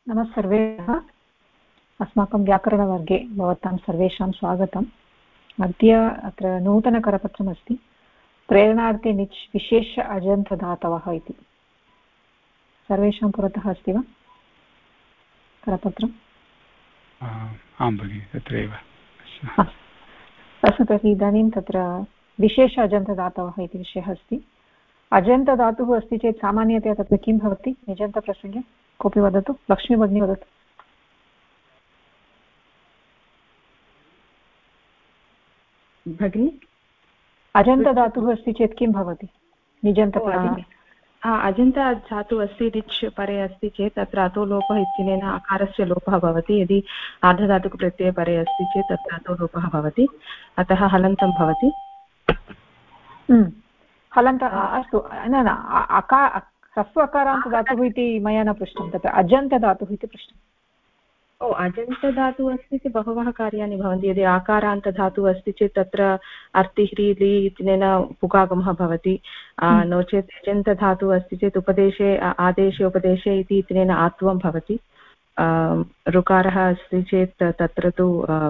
नमः सर्वेभ्यः। अस्माकं व्याकरणवर्गे भवतां सर्वेषां स्वागतम्। अद्य अत्र नूतनकरपत्रमस्ति, प्रेरणार्थे निच् विशेष अजन्तधातवः इति। सर्वेषां पुरतः अस्ति वा करपत्रम्? आं भगिनि, तत्रैव अस्तु। तर्हि इदानीं तत्र विशेष अजन्तधातवः इति विषयः अस्ति। अजन्तधातुः अस्ति चेत् सामान्यतया तत्र किं भवति निजन्तप्रसङ्गे? कोऽपि वदतु, लक्ष्मी भगिनी वदतु। भगिनि, अजन्तधातुः अस्ति चेत् किं भवति निजन्तप्रसङ्गे? अजन्तधातुः अस्ति रिच् परे अस्ति चेत् तत्र अतो लोपः इत्यनेन अकारस्य लोपः भवति। यदि आर्धधातुकप्रत्यये परे अस्ति चेत् तत्र अतो लोपः भवति, अतः हलन्तं भवति। हलन्त अस्तु, न न ह्रस्व अकारान्तधातुः इति मया न पृष्टं, तत्र अजन्तधातुः इति पृष्टम्। अजन्तधातुः अस्ति चेत् बहवः कार्याणि भवन्ति। यदि आकारान्तधातुः अस्ति चेत् तत्र अर्तिह्रीलि इत्यनेन पुगागमः भवति। नो चेत् अजन्तधातुः अस्ति चेत् उपदेशे आदेशे उपदेशे इति इत्यनेन आत्वं भवति। ऋकारः अस्ति चेत् तत्र तु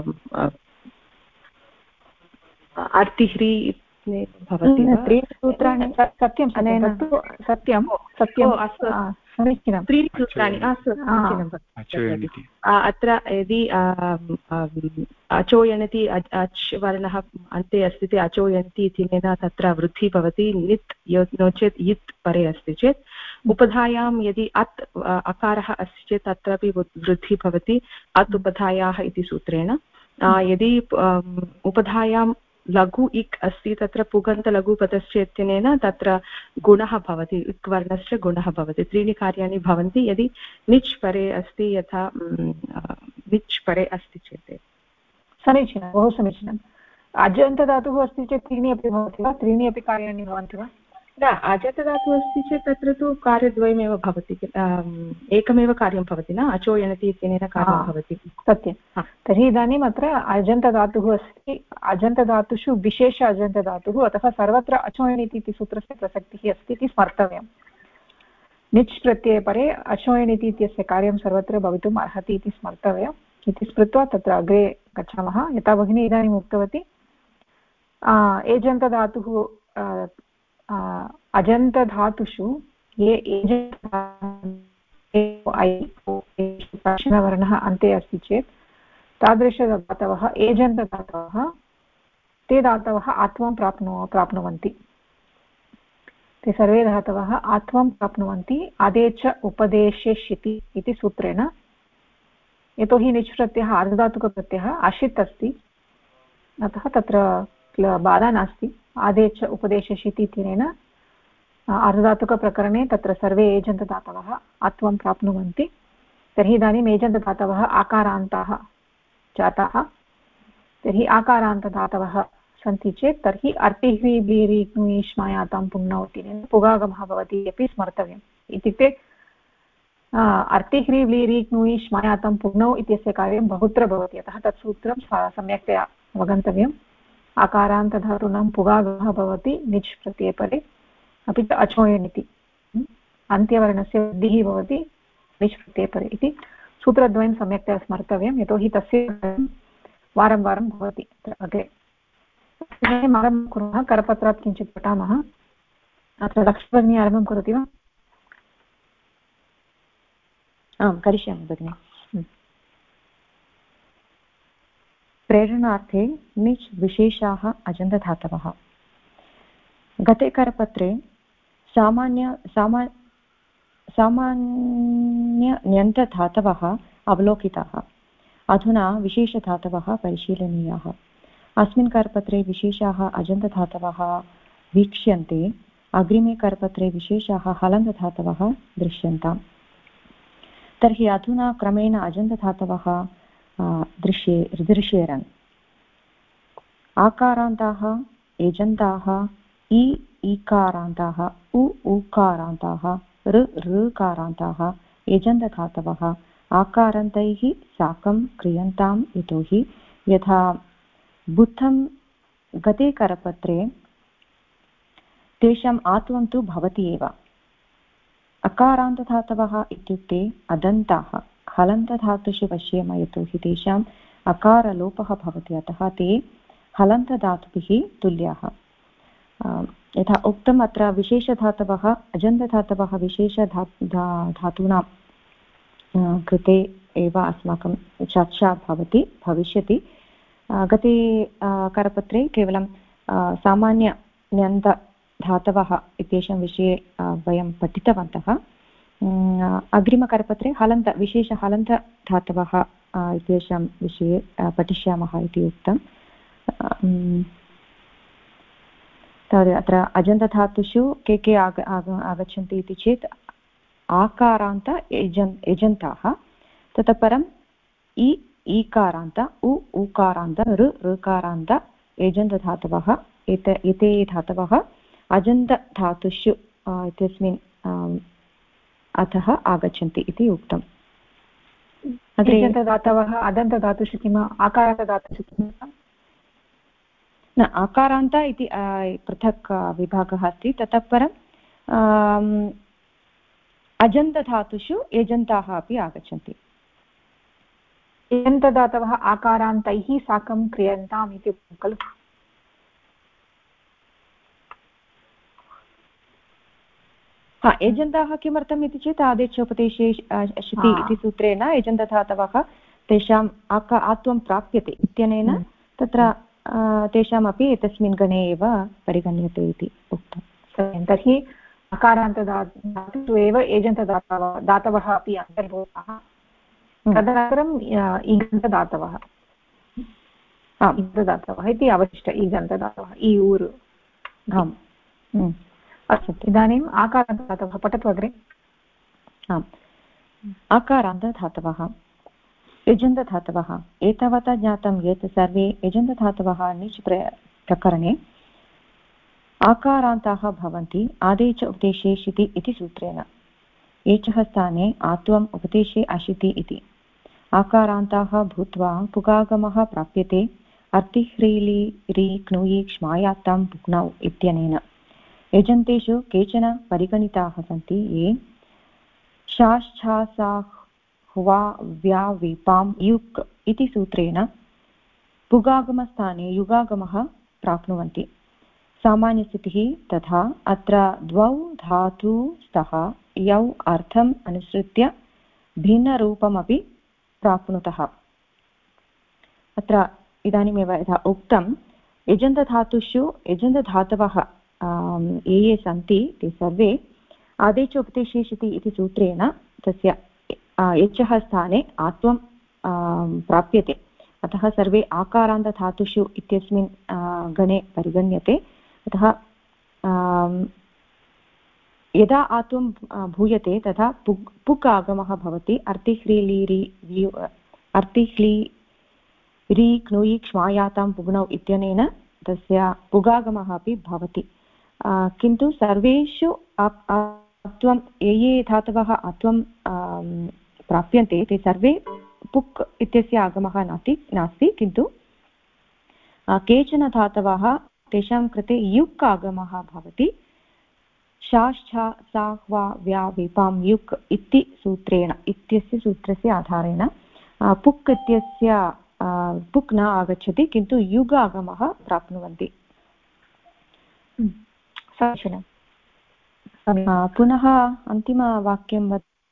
अर्तिह्री भवति। त्रीणि सूत्राणि सत्यं सत्यं सत्यं समीचीनं। त्रीणि सूत्राणि अत्र यदि अचोयणति अच् वर्णः अन्ते अस्ति चेत् अचोयणति इत्यनेन तत्र वृद्धिः भवति। नित् नो चेत् यित् परे अस्ति चेत्। उपधायां यदि अत् अकारः अस्ति चेत् तत्रापि वृद्धिः भवति अत् उपधायाः इति सूत्रेण। यदि उपधायां लघु इक् अस्ति तत्र पुगन्तलघुपदस्य इत्यनेन तत्र गुणः भवति, इक् वर्णस्य गुणः भवति। त्रीणि कार्याणि भवन्ति यदि निच् परे अस्ति, यथा निच् परे अस्ति चेत्। समीचीनं, बहु समीचीनम्। अजन्तधातुः अस्ति चेत् त्रीणि अपि भवति वा? त्रीणि अपि कार्याणि भवन्ति वा? न, अजन्तधातुः अस्ति चेत् तत्र तु कार्यद्वयमेव भवति, एकमेव कार्यं भवति न, अचोयणति इत्यनेन कार्यं भवति। सत्यं। तर्हि इदानीम् अत्र अजन्तधातुः अस्ति, अजन्तधातुषु विशेष अजन्तधातुः, अतः सर्वत्र अचोयणिति इति सूत्रस्य प्रसक्तिः अस्ति इति स्मर्तव्यम्। निच् प्रत्यये परे अचोयणिति इत्यस्य कार्यं सर्वत्र भवितुम् अर्हति इति स्मर्तव्यम् इति स्मृत्वा तत्र अग्रे गच्छामः। यथा भगिनी इदानीम् उक्तवती, एजन्तधातुः अजन्तधातुषु ये दक्षिणवर्णः अन्ते अस्ति चेत् तादृशधातवः एजन्तधातवः, ते धातवः आत्वं प्राप्नुवन्ति। ते सर्वे धातवः आत्वं प्राप्नुवन्ति आदे च उपदेशे शिति इति सूत्रेण। यतोहि निच् प्रत्ययः आर्धधातुकप्रत्ययः आशित् अस्ति, अतः तत्र बाधा नास्ति। आदे च उपदेशे शिति इत्यनेन आर्धधातुकप्रकरणे तत्र सर्वे एजन्तधातवः आत्वं प्राप्नुवन्ति। तर्हि इदानीम् एजन्तधातवः आकारान्ताः जाताः। तर्हि आकारान्तधातवः सन्ति चेत् तर्हि अर्तिह्वी ब्लीरि क्नुयि श्मायातां पुङ्नौ इत्यनेन पुगागमः भवति अपि स्मर्तव्यम्। इत्युक्ते अर्तिह्री व्लीरि क्नुयि श्मायातां पुङ्नौ इत्यस्य कार्यं बहुत्र भवति, अतः तत् सूत्रं सम्यक्तया अवगन्तव्यम्। आकारान्तधातूनां पुगागमः भवति निच् प्रत्यये परे, अपि च अचोयणिति अन्त्यवर्णस्य वृद्धिः भवति निच् प्रत्यये परे इति सूत्रद्वयं सम्यक्तया स्मर्तव्यं, यतोहि तस्य वारं वारं भवति अग्रे। आरम्भं कुर्मः, करपत्रात् किञ्चित् पठामः। अत्र लक्ष्मीभगिनी आरम्भं करोति वा? आं करिष्यामि भगिनि। प्रेरणार्थे निच् विशेषाः अजन्तधातवः। गते करपत्रे सामान्यन्यन्तधातवः अवलोकिताः। अधुना विशेषधातवः परिशीलनीयाः। अस्मिन् करपत्रे विशेषाः अजन्तधातवः वीक्ष्यन्ते, अग्रिमे करपत्रे विशेषाः हलन्तधातवः दृश्यन्ताम्। तर्हि अधुना क्रमेण अजन्तधातवः दृश्येरन्। आकारान्ताः, एजन्ताः, ईकारान्ताः, उकारान्ताः, ऋकारान्ताः, एजन्तधातवः आकारान्तैः साकं क्रियन्ताम्। यतोहि यथा बुद्धं गते करपत्रे तेषाम् आत्वं तु भवति एव। अकारान्तधातवः इत्युक्ते अदन्ताः, हलन्तधातुषु पश्येम यतोहि तेषाम् अकारलोपः भवति, अतः ते हलन्तधातुभिः तुल्याः। यथा उक्तम् अत्र विशेषधातवः अजन्तधातवः धातूनां कृते एव अस्माकं चर्चा भविष्यति। गते करपत्रे केवलं सामान्यन्यन्तधातवः इत्येषां विषये वयं पठितवन्तः। अग्रिमकरपत्रे विशेषहलन्तधातवः इत्येषां विषये पठिष्यामः इति उक्तम्। अत्र अजन्तधातुषु के आगच्छन्ति इति चेत् आकारान्त एजन्ताः, ततः परम् ईकारान्त उकारान्त ऋकारान्त एजन्तधातवः, एते धातवः अजन्तधातुषु इत्यस्मिन् अतः आगच्छन्ति इति उक्तम्। एजन्तधातवः अदन्तधातुषु किम्, आकारान्तधातुषु किम्? न, आकारान्त इति पृथक् विभागः अस्ति, ततः परम् अजन्तधातुषु एजन्ताः अपि आगच्छन्ति। एजन्तधातवः आकारान्तैः साकं क्रियन्ताम् इति उक्तं खलु। एजन्ताः किमर्थम् इति चेत् आदेशोपदेशे अशिति इति सूत्रेण एजन्तधातवः तेषाम् आत्वं प्राप्यते इत्यनेन तत्र तेषामपि एतस्मिन् गणे एव परिगण्यते इति उक्तम्। तर्हि अकारान्तधातुषु एव एजन्तधातवः अपि अन्तर्भूताः। तदनन्तरम् इगन्तदातवः इति अवशिष्ट इगन्तदातवः इ ऊर्। आम्, अस्तु, इदानीम् आकारान्तदातवः पठतु अग्रे। आम्, आकारान्तधातवः एजन्तधातवः एतावता ज्ञातं यत् सर्वे एजन्तधातवः निच् प्रकरणे आकारान्ताः भवन्ति आदेश उपदेशे शिति इति सूत्रेण। एचः स्थाने आत्वम् उपदेशे अशिति इति। आकारान्ताः भूत्वा पुगागमः प्राप्यते अर्तिह्रीलि रि क्नुयि क्ष्मायात्तां पुग्नौ इत्यनेन। एजन्तेषु केचन परिगणिताः सन्ति ये शाश्छासा हुवा व्या वीपां युक् इति सूत्रेण पुगागमस्थाने युगागमः प्राप्नुवन्ति। सामान्यस्थितिः तथा अत्र द्वौ धातु स्तः यौ अर्थम् अनुसृत्य भिन्नरूपमपि प्राप्नुतः। अत्र इदानीमेव यथा उक्तम् एजन्तधातुषु एजन्तधातवः ये सन्ति ते सर्वे आदेशोपदेशेषिति इति सूत्रेण तस्य एचः स्थाने आत्वं प्राप्यते, अतः सर्वे आकारान्तधातुषु इत्यस्मिन् गणे परिगण्यते। अतः यदा आत्वं भूयते तथा पुक् आगमः भवति। अर्तिह्ली क्नुयि क्ष्मायातां पुग्नौ इत्यनेन तस्य पुगागमः अपि भवति। किन्तु सर्वेषु आत्वं ये धातवः आत्वं प्राप्यन्ते ते सर्वे पुक् इत्यस्य आगमः नास्ति, किन्तु केचन धातवः तेषां कृते युक् आगमः भवति। शाश्छा सा ह्वा व्या वीपां युक् इति सूत्रेण इत्यस्य सूत्रस्य आधारेण पुक् इत्यस्य पुक् न आगच्छति, किन्तु युग आगमः प्राप्नुवन्ति। समीचीनं। पुनः अन्तिमवाक्यं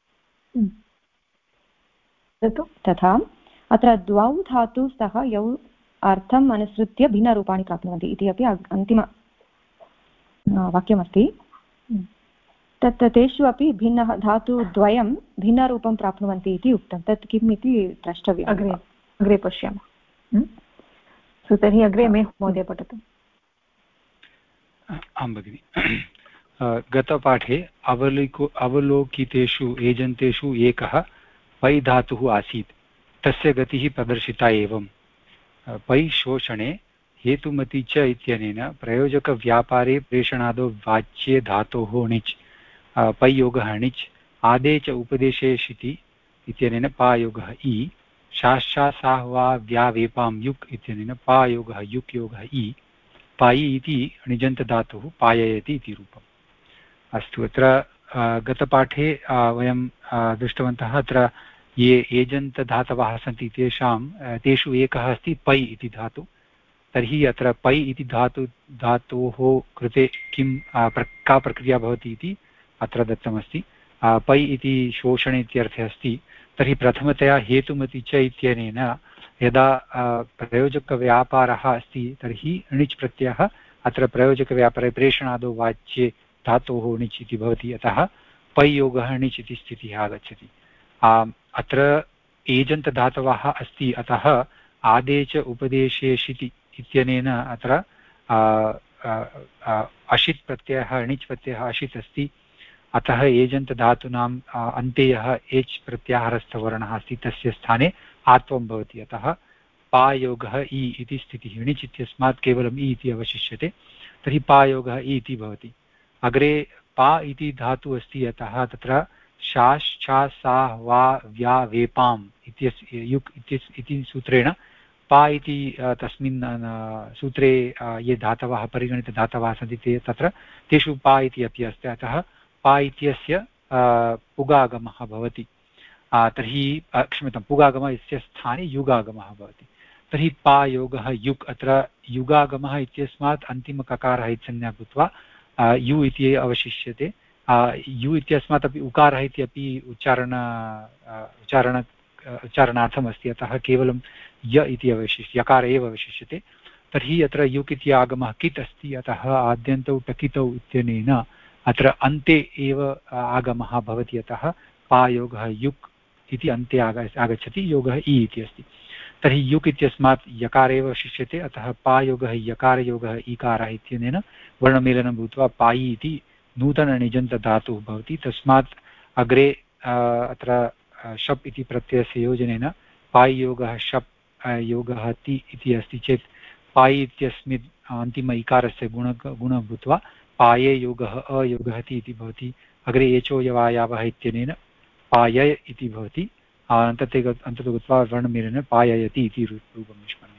वदतु। तथा अत्र द्वौ धातु स्तः यौ अर्थम् अनुसृत्य भिन्नरूपाणि प्राप्नुवन्ति इति अपि अन्तिम वाक्यमस्ति। तत् तेषु अपि भिन्नः धातुद्वयं भिन्नरूपं प्राप्नुवन्ति इति उक्तं। तत् किम् इति द्रष्टव्यम्। अग्रे पश्यामः। तर्हि अग्रे मे महोदय पठतु। आं भगिनि। गतपाठे अवलोकितेषु एजन्तेषु एकः पै धातुः आसीत्, तस्य गतिः प्रदर्शिता एवं। पै शोषणे हेतुमति च इत्यनेन प्रयोजकव्यापारे प्रेषणादौ वाच्ये धातोः णिच् पैयोगः णिच् आदे च उपदेशे शिति इत्यनेन पायोगः इ शाश्चा साह्वा व्या वेपां युक् इत्यनेन पायोगः युक् योगः इ पायि इति णिजन्तधातुः पाययति इति रूपम्। अस्तु, अत्र गतपाठे वयं दृष्टवन्तः अत्र ये एजन्तधातवः सन्ति तेषु एकः अस्ति पै इति धातु। तर्हि अत्र पै इति धातोः कृते का प्रक्रिया भवति इति अत्र दत्तमस्ति। पै इति शोषणे इत्यर्थे अस्ति। तर्हि प्रथमतया हेतुमति च इत्यनेन यदा प्रयोजकव्यापारः अस्ति तर्हि णिच् प्रत्ययः अत्र प्रयोजकव्यापारे प्रेषणादौ वाच्ये धातोः णिच् इति भवति। अतः पै योगः णिच् इति स्थितिः आगच्छति। अत्र एजन्तधातवः अस्ति, अतः आदेश उपदेशे शिति इत्यनेन अत्र अशित् प्रत्ययः णिच् प्रत्ययः अशित् अस्ति। अतः एजन्तधातूनाम् अन्ते यः एच् प्रत्याहारस्थवर्णः अस्ति तस्य स्थाने आत्वं भवति। अतः पायोगः इ इति स्थितिः। णिच् इत्यस्मात् केवलम् इ इति अवशिष्यते, तर्हि पायोगः इ इति भवति। अग्रे पा इति धातुः अस्ति, अतः तत्र शाश् छा सा वा व्या वेपाम् इत्यस्य युक् इति सूत्रेण पा इति तस्मिन् सूत्रे ये धातवः परिगणितधातवः सन्ति तत्र तेषु पा इति अपि अस्ति। अतः पा इत्यस्य पुगागमः भवति। तर्हि क्षम्यतां, पुगागमस्य स्थाने युगागमः भवति। तर्हि पायोगः युक्, अत्र युगागमः इत्यस्मात् अन्तिमककारः इत्संज्ञा भूत्वा यु इति अवशिष्यते। यु इत्यस्मात् अपि उकारः इत्यपि उच्चारणार्थम् अस्ति, अतः केवलं य इति यकार एव अवशिष्यते। तर्हि अत्र युक् इति आगमः कित् अस्ति, अतः आद्यन्तौ टकितौ इत्यनेन अत्र अन्ते एव आगमः भवति। अतः पायोगः युक् इति अन्ते आगच्छति, योगः इ इति अस्ति। तर्हि युक् इत्यस्मात् यकार एव शिष्यते, अतः पायोगः यकारयोगः ईकारः इत्यनेन वर्णमेलनं भूत्वा पायि इति नूतननिजन्तधातुः भवति। तस्मात् अग्रे अत्र शप् इति प्रत्ययस्य योजनेन पाययोगः शप् योगः ति इति अस्ति चेत् पायि इत्यस्मिन् अन्तिम इकारस्य गुणः भूत्वा पाये योगः अयोगः ति इति भवति। अग्रे एचो यवायावः इत्यनेन पायय इति भवति। अन्ततो गत्वा वर्णमेलेन पाययति इति रूपं निष्पन्नं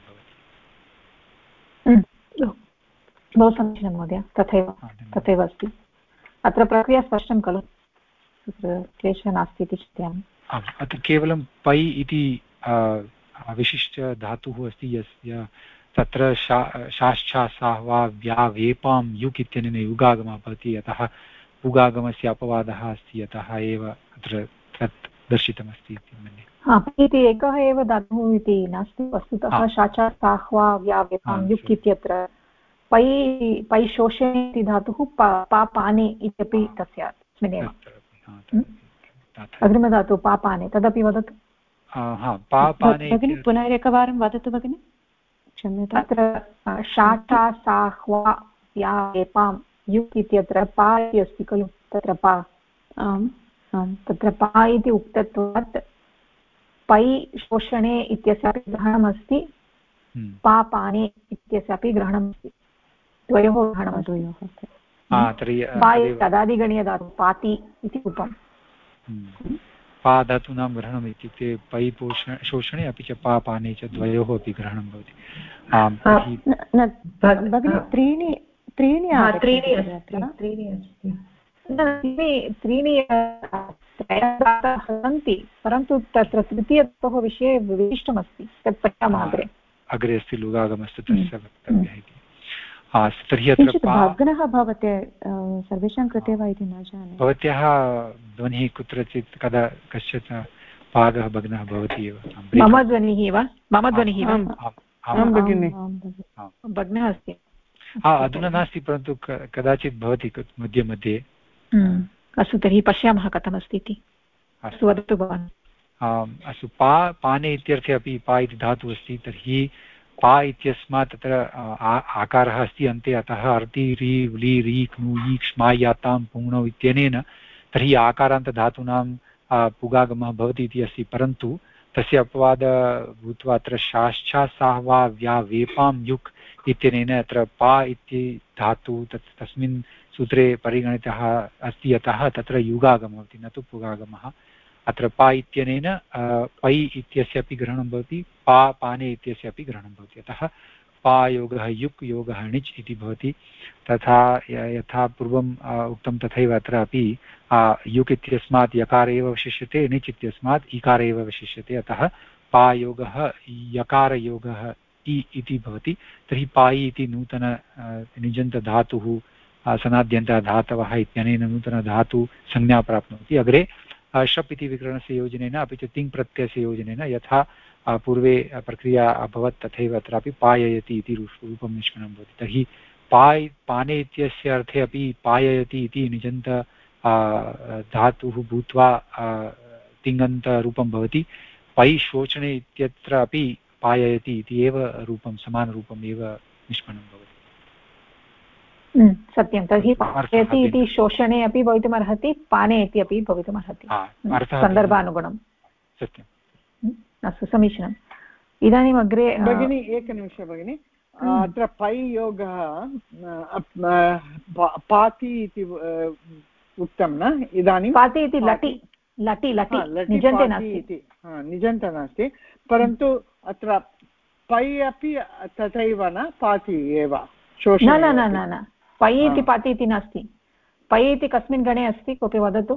भवति। बहु समीचीनं महोदय, तथैव अस्ति। अत्र प्रक्रिया स्पष्टं खलु, तत्र क्लेशः नास्ति इति चिन्तयामि। अत्र केवलं पै इति विशिष्टधातुः अस्ति यस्य तत्र शाश्छा सा वा व्या वेपां युक् इत्यनेन युगागमः भवति। अतः पुगागमस्य अपवादः अस्ति, अतः एव अत्र तत् दर्शितमस्ति इति मन्ये। इति एकः एव धातुः इति नास्ति, वस्तुतः शाचा साह्वा व्या वेपां युक् इत्यत्र पै शोषणे इति धातुः पापाने इत्यपि तस्मिन्नेव अग्रिमधातुः पापाने, तदपि वदतु। भगिनी पुनरेकवारं वदतु भगिनि, क्षम्यताम्। अत्र शाचा साह्वा व्या वेपां युक् इत्यत्र पा इति अस्ति खलु, तत्र पा, तत्र पा इति उक्तत्वात् पै शोषणे इत्यस्यापि ग्रहणमस्ति, पापाने इत्यस्यापि ग्रहणमस्ति, द्वयोः ग्रहणमस्ति। तदादिगणीयधातुः पाति इति रूपम्। पा धातूनां ग्रहणम् इत्युक्ते पै शोषणे अपि च पापाने च द्वयोः अपि ग्रहणं भवति। त्रीणि सन्ति, परन्तु तत्र तृतीयतः विषये विशिष्टमस्ति, तत् पश्यामः अग्रे अस्ति लुगागमस्तु तस्य वक्तव्यः इति। तर्हि अत्र भग्नः भवते सर्वेषां कृते वा इति न जाने। भवत्याः ध्वनिः कुत्रचित् कदा कश्चित् पादः भग्नः भवति एव। मम ध्वनिः वा? मम ध्वनिः भग्नः अस्ति? अधुना नास्ति, परन्तु कदाचित् भवति मध्ये मध्ये। अस्तु, तर्हि पश्यामः कथमस्ति इति। अस्तु, वदतु भवान्। अस्तु, पाने इत्यर्थे अपि पा इति धातुः अस्ति। तर्हि पा इत्यस्मात् तत्र आकारः अस्ति अन्ते, अतः अर्ति रि व्लि रि क्नु इ क्ष्मायातां पुङ्णौ इत्यनेन तर्हि आकारान्तधातूनां पुगागमः भवति इति अस्ति। परन्तु तस्य अपवाद भूत्वा अत्र शाश्छा साह्वा व्या वेपां युक् इत्यनेन अत्र पा इति धातुः तस्मिन् सूत्रे परिगणितः अस्ति, अतः तत्र युगागमः भवति, न तु पुगागमः। अत्र पा इत्यनेन पै इत्यस्य अपि ग्रहणं भवति, पाने इत्यस्य अपि ग्रहणं भवति। अतः पायोगः युक् योगः णिच् इति भवति। तथा यथा पूर्वम् उक्तं तथैव अत्रापि युक् इत्यस्मात् यकार एव अवशिष्यते, णिच् इत्यस्मात् इकार एव अवशिष्यते, अतः पायोगः यकारयोगः इति भवति। तर्हि पायि इति नूतन निजन्तधातुः सनाद्यन्तः धातवः इत्यनेन नूतनधातु संज्ञा प्राप्नोति। अग्रे शप् इति विकरणस्य योजनेन अपि च तिङ् प्रत्ययस्य योजनेन यथा पूर्वे प्रक्रिया अभवत् तथैव अत्रापि पाययति इति रूपं निष्पन्नं भवति। तर्हि पाने इत्यस्य अर्थे अपि पाययति इति निजन्त धातुः भूत्वा तिङन्तरूपं भवति। पै शोचने इत्यत्र अपि पाययति इति एव रूपं समानरूपम् एव निष्पन्नं भवति। सत्यं। तर्हि पाययति इति शोषणे अपि भवितुमर्हति, पाने इति अपि भवितुमर्हति, सन्दर्भानुगुणं। सत्यम्। अस्तु, समीचीनम्। इदानीम् अग्रे भगिनी एकनिमिषं भगिनि, अत्र पै योगः पाति इति उक्तं न इदानीं? पाति इति लटि लटि लटि निजन्ते नास्ति, निजन्ते नास्ति, परन्तु अत्र पै अपि तथैव न, पाति एव न न न न न पै इति पाति इति नास्ति। पै इति कस्मिन् गणे अस्ति, कोऽपि वदतु?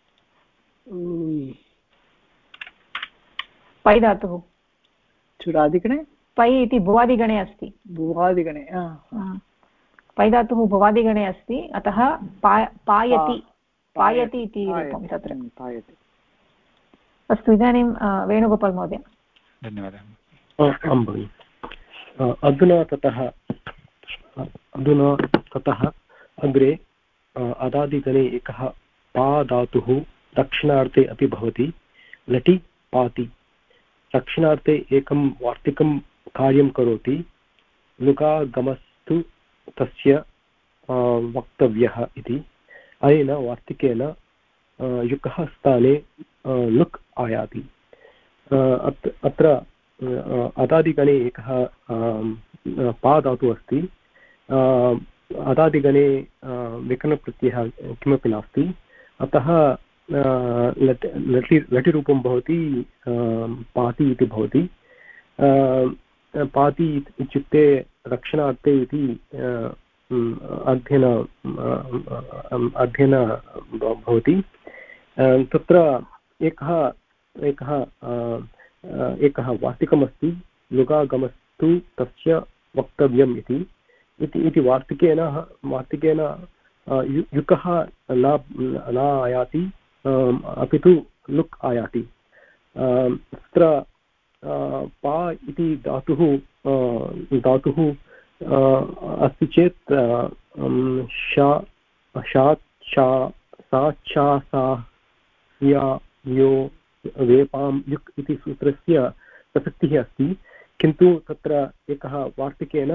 पै धातुः चुरादिगणे, पै इति भुवादिगणे अस्ति। भुवादिगणे पै धातुः भुवादिगणे अस्ति, अतः पायति पायति इति रूपं तत्र पायति। अस्तु, इदानीं वेणुगोपाल् महोदय। धन्यवादः। अधुना ततः अग्रे अदादिगणे एकः पा धातुः दक्षिणार्थे अपि भवति, लटि पाति। दक्षिणार्थे एकं वार्तिकं कार्यं करोति, लुकागमस्तु तस्य वक्तव्यः इति। अनेन वार्तिकेन युकः स्थाने लुक् आयाति। अत्र अदादिगणे एकः पा धातुः अस्ति। अदादिगणे विकरणप्रत्ययः किमपि नास्ति, अतः लटिरूपं भवति, पाति इति भवति। पाति इत्युक्ते रक्षणार्थे इति अध्ययन भवति। तत्र एकः वार्तिकमस्ति, लुगागमस्तु तस्य वक्तव्यम् इति वार्तिकेन युकः न आयाति, अपि तु लुक् आयाति। तत्र पा इति धातुः अस्ति चेत् यो वेपां युक् इति सूत्रस्य प्रसक्तिः अस्ति, किन्तु तत्र एकः वार्तिकेन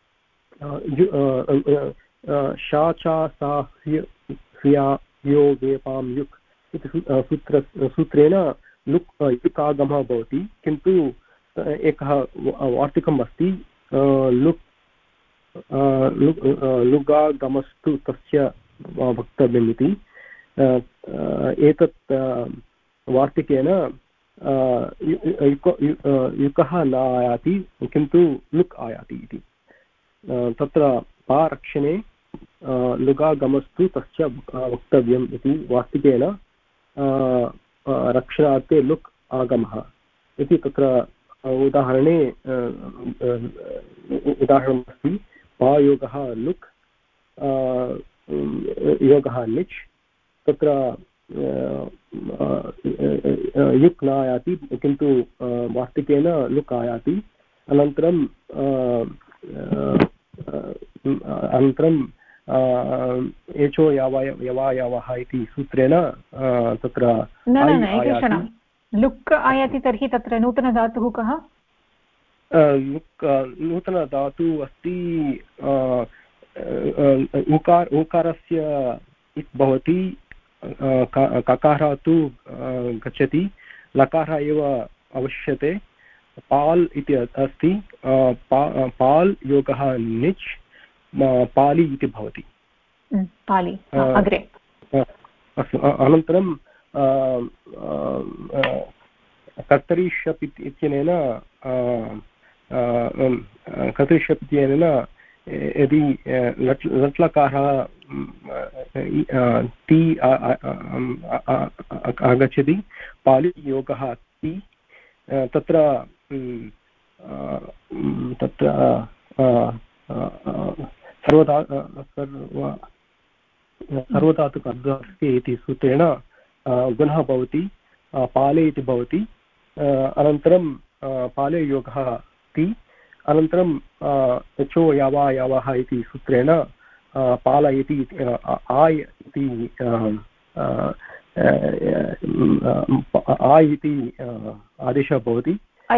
यो वेपां युक् इति सूत्रेण युक् आगमः भवति, किन्तु एकः वार्तिकम् अस्ति लुगागमस्तु तस्य वक्तव्यम् इति। एतत् वार्तिकेन युकः न आयाति, किन्तु लुक् आयाति इति। तत्र पारक्षणे लुगागमस्तु तस्य वक्तव्यम् इति वार्तिकेन रक्षणार्थे लुक् आगमः इति तत्र उदाहरणमस्ति। पायोगः लुक्, योगः णिच्। तत्र युक् न आयाति, किन्तु वार्तिकेन लुक् आयाति। अनन्तरं एचो यवायवः इति सूत्रेण तत्र एकक्षणं लुक् आयाति। तर्हि तत्र नूतनधातुः कः? नूतनधातुः अस्ति उकारस्य भवति, ककारः तु गच्छति, लकारः एव अवश्यते। पाल् इति अस्ति, पाल् योगः णिच्, पालि इति भवति। पालि। अग्रे अस्तु। अनन्तरं कर्तरि शप् इत्यनेन कर्तृशब्देन यदि लट्लकारः ति आगच्छति पालियोगः ति तत्र सर्वधातुक अर्धस्य इति सूत्रेण गुणः भवति पाले इति भवति अनन्तरं पालयोगः ति अनन्तरं चो यावा यावः इति सूत्रेण पाल इति आय् इति आय् इति आदेशः भवति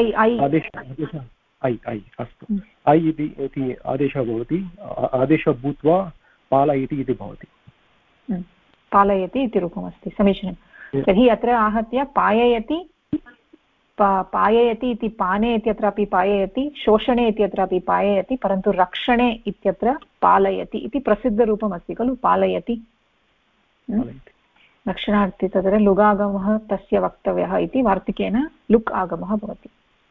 अस्तु ऐ इति आदेशः भवति आदेशः भूत्वा पाल इति भवति पालयति इति रूपमस्ति समीचीनं तर्हि अत्र आहत्य पाययति पाययति इति पाने इत्यत्रापि पाययति शोषणे इत्यत्रापि पाययति परन्तु रक्षणे इत्यत्र पालयति इति प्रसिद्धरूपमस्ति खलु पालयति रक्षणार्थी तत्र लुगागमः तस्य वक्तव्यः इति वार्तिकेन लुक् आगमः भवति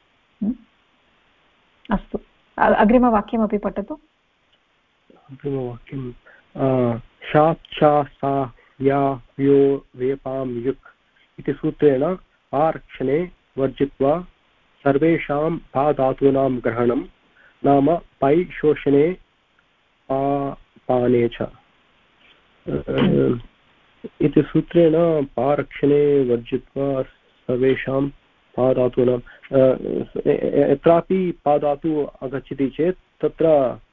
अस्तु अग्रिमवाक्यमपि पठतु अग्रिमवाक्यं शा चा सा या व्यो वेपां युक् इति सूत्रेण आरक्षणे वर्जित्वा सर्वेषां पा धातूनां ग्रहणं नाम पै शोषणे पाने च इति सूत्रेण पारक्षणे वर्जित्वा सर्वेषां पाधातूनां यत्रापि पाधातु आगच्छति चेत् तत्र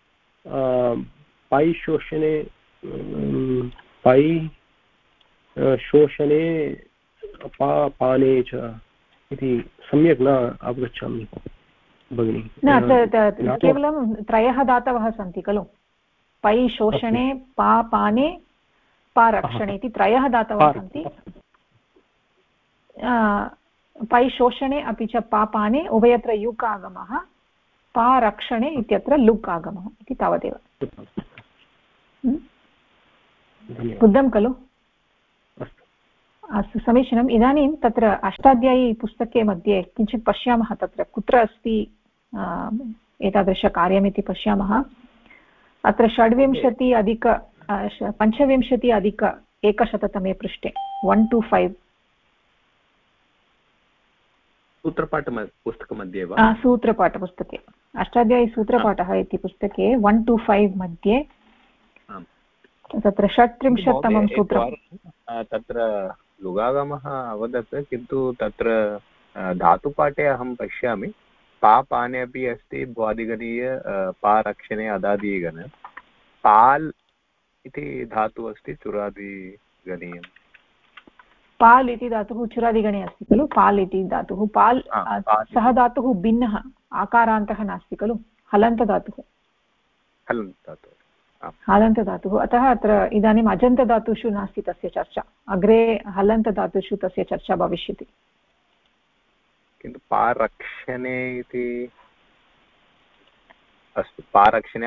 पै शोषणे पै शोषणे पाने च इति सम्यक् न अवगच्छामि भगिनि न केवलं त्रयः धातवः सन्ति खलु पै शोषणे पा पाने पारक्षणे इति त्रयः धातवः सन्ति पै शोषणे अपि च पापाने उभयत्र युक् आगमः पारक्षणे इत्यत्र लुक् आगमः इति तावदेव बुद्धं खलु अस्तु समीचीनम् इदानीं तत्र अष्टाध्यायी पुस्तके मध्ये किञ्चित् पश्यामः तत्र कुत्र अस्ति एतादृशकार्यमिति पश्यामः अत्र 25 पृष्ठे 125 सूत्रपाठपुस्तकमध्ये वा सूत्रपाठपुस्तके अष्टाध्यायी सूत्रपाठः इति पुस्तके 125 मध्ये तत्र 36तमं सूत्रं तत्र लुगागमः अवदत् किन्तु तत्र धातुपाठे अहं पश्यामि पापाने अपि अस्ति भ्वादिगणीय पारक्षणे अदादिगण पाल् इति धातुः अस्ति चुरादिगणीयम् पाल् इति धातुः चुरादिगणे अस्ति खलु पाल् इति धातुः पाल् सः धातुः भिन्नः आकारान्तः नास्ति खलु हलन्तधातुः हलन्तधातुः अतः अत्र इदानीम् अजन्तधातुषु नास्ति तस्य चर्चा अग्रे हलन्तधातुषु तस्य चर्चा भविष्यति किन्तु पारक्षणे इति अस्तु पारक्षणे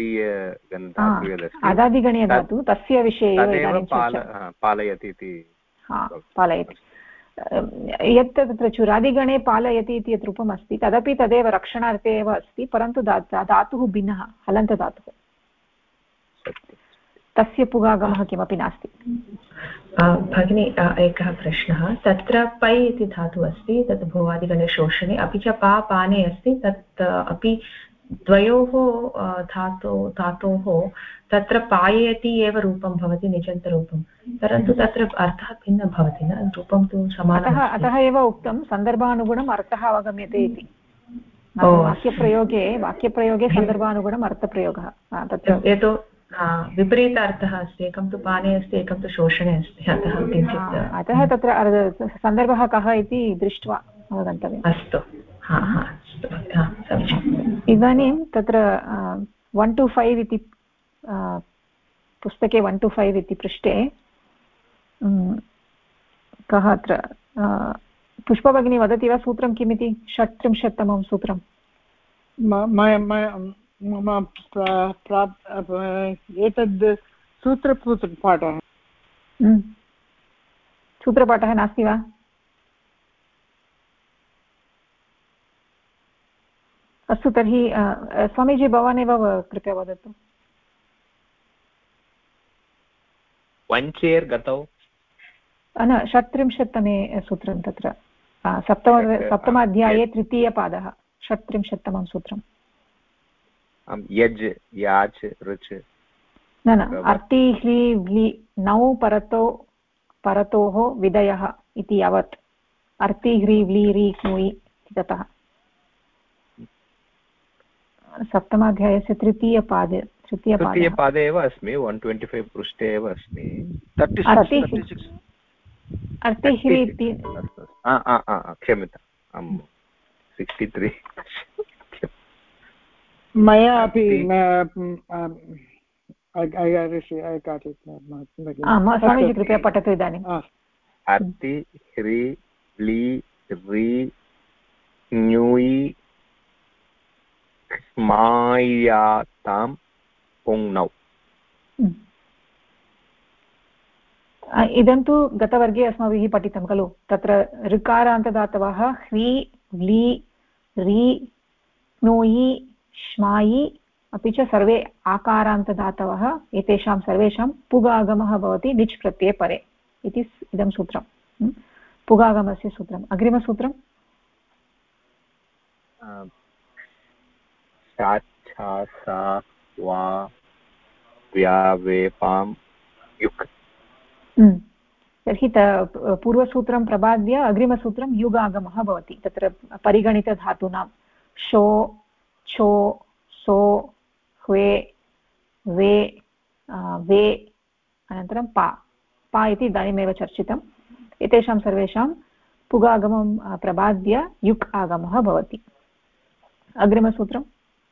अदादिगणीय धातु तस्य विषये पालयति इति पालयति यत् तत्र चुरादिगणे पालयति इति यत् रूपम् अस्ति तदपि तदेव रक्षणार्थे एव अस्ति परन्तु धातुः भिन्नः हलन्तधातुः तस्य पुगागमः किमपि नास्ति भगिनी एकः प्रश्नः तत्र पै इति धातुः अस्ति तत् भुवादिगणे शोषणे अपि च पा पाने अस्ति तत् अपि द्वयोः धातोः तत्र पाययति एव रूपं भवति निजन्तरूपं परन्तु तत्र अर्थः भिन्नः भवति न रूपं तु समानः अतः एव उक्तं सन्दर्भानुगुणम् अर्थः अवगम्यते इति वाक्यप्रयोगे सन्दर्भानुगुणम् अर्थप्रयोगः तत्र यतो विपरीत अर्थः अस्ति एकं तु पाने अस्ति एकं तु शोषणे अस्ति अतः किञ्चित् अतः तत्र सन्दर्भः कः इति दृष्ट्वा अवगन्तव्यम् अस्तु इदानीं तत्र 125 इति पुस्तके 125 इति पृष्ठे कः अत्र पुष्पभगिनी वदति वा सूत्रं किमिति 36तमं सूत्रं मम एतद् सूत्रपाठः नास्ति वा अस्तु तर्हि स्वामीजी भवानेव कृपया वदतु। वञ्चेर् गतौ न 37तमे सूत्रं तत्र सप्तमाध्याये तृतीयपादः 37तमं सूत्रम्। यज् याच् ऋच् न अर्ति ह्री व्लि नौ परतोः विधयः इति यावत् अर्ति ह्री व्लि रि क्नुयि ततः सप्तमाध्यायस्य तृतीयपादे एव अस्मि 125 पृष्ठे एव अस्मि। क्षम्यताम् 63 मया अपि स्वामीजी कृपया पठतु इदानीम्। अर्ति ह्रि व्लि रि ञुयि क्ष्मायातां पुङ्नौ। इदं तु गतवर्गे अस्माभिः पठितं खलु। तत्र ऋकारान्तदातवः ह्रि व्लि रि ञुयि श्मायि अपि च सर्वे आकारान्तदातवः एतेषां सर्वेषां पुगागमः भवति निच् प्रत्यये परे इति इदं सूत्रं पुगागमस्य सूत्रम्। अग्रिमसूत्रं युक्। तर्हि पूर्वसूत्रं प्रबाद्य अग्रिमसूत्रं युगागमः भवति। तत्र परिगणितधातूनां शो छो सो ह्वे वे वे अनन्तरं पा इति इदानीमेव चर्चितम्। एतेषां सर्वेषां पुगागमं प्रबाद्य युक् आगमः भवति। अग्रिमसूत्रं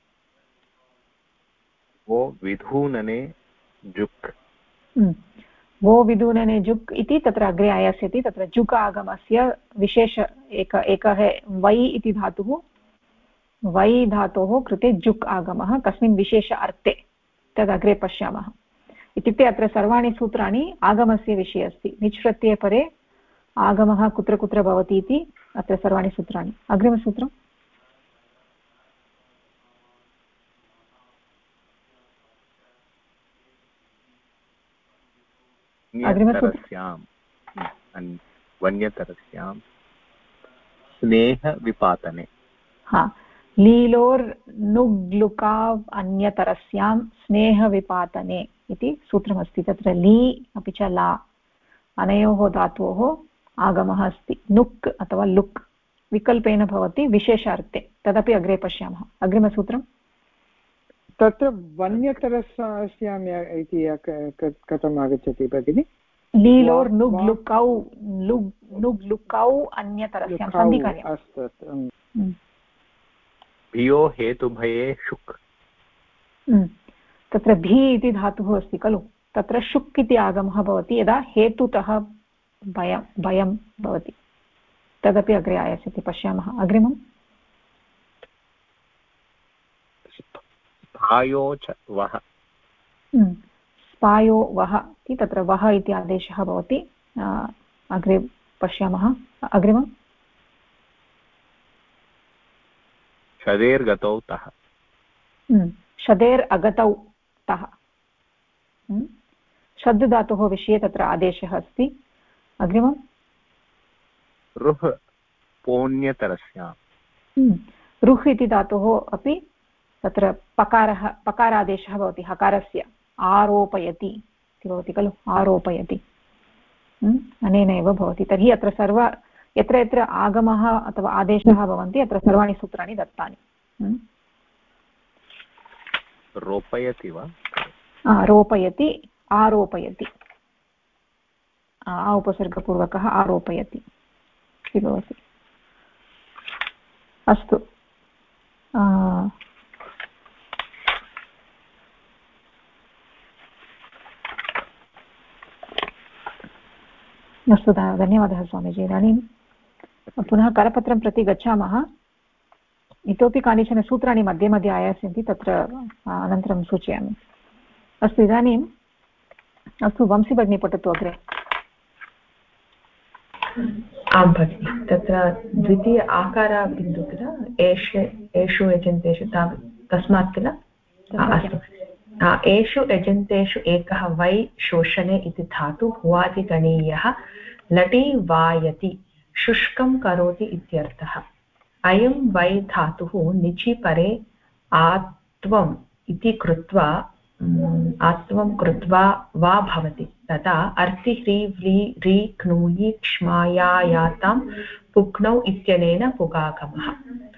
वो विधूनने जुक्। वो विधूनने जुक् इति तत्र अग्रे आयास्यति। तत्र जुक् आगमस्य विशेष एकः वै इति धातुः वै धातोः कृते जुक् आगमः कस्मिन् विशेष अर्थे तदग्रे पश्यामः। इत्युक्ते अत्र सर्वाणि सूत्राणि आगमस्य विषये अस्ति। निच् प्रत्यये परे आगमः कुत्र कुत्र भवति इति अत्र सर्वाणि सूत्राणि। अग्रिमसूत्रम् वन्यतरस्यां स्नेहविपातने। लीलोर्नुग्लुकाव् अन्यतरस्यां स्नेहविपातने इति सूत्रमस्ति। तत्र ली अपि च ला अनयोः धातोः आगमः अस्ति। नुक् अथवा लुक् विकल्पेन भवति विशेषार्थे तदपि अग्रे पश्यामः। अग्रिमसूत्रं तत्र वन्यतरस्याम् इति कथम् आगच्छति भगिनि? लीलोर्नुग्लुकौ नुग्लुकौ अन्यतरस्यां सन्धिकार्यम्। अस्तु अस्तु। भियो हेतुभये शुक्। तत्र भी इति धातुः अस्ति खलु। तत्र शुक् इति आगमः भवति यदा हेतुतः भयं भवति। तदपि अग्रे आयास्यति पश्यामः। अग्रिमं स्पायो च वः। स्पायो वः इति तत्र वः इति आदेशः भवति। अग्रे पश्यामः। अग्रिमं शदेर्गतौ तः। शदेर् अगतौ तः शद् धातोः विषये तत्र आदेशः अस्ति। अग्रिमं रुह् पोन्यतरस्यां। रुह् इति धातोः अपि तत्र पकारादेशः भवति हकारस्य आरोपयति इति भवति खलु। आरोपयति अनेनैव भवति। तर्हि अत्र यत्र यत्र आगमः अथवा आदेशः भवन्ति अत्र सर्वाणि सूत्राणि दत्तानि। रोपयति वा? रोपयति आरोपयति उपसर्गपूर्वकः आरोपयति इति भवति। अस्तु अस्तु धन्यवादः स्वामीजी। इदानीं पुनः करपत्रं प्रति गच्छामः। इतोपि कानिचन सूत्राणि मध्ये मध्ये आयास्यन्ति तत्र अनन्तरं सूचयामि। अस्तु इदानीम् अस्तु वंशी भगिनी पठतु अग्रे। आं भगिनि तत्र द्वितीय आकारबिन्दु किल एषु यजन्तेषु तस्मात् किल अस्तु एषु यजन्तेषु एकः वै शोषणे इति धातु भुवादिगणीयः लटि वायति शुष्कं करोति इत्यर्थः अयं वै धातुः निचि परे आत्वम् इति कृत्वा वा भवति तदा अर्ति ह्री व्ली री क्नूयि क्ष्मायायातां पुक्नौ इत्यनेन पुगागमः।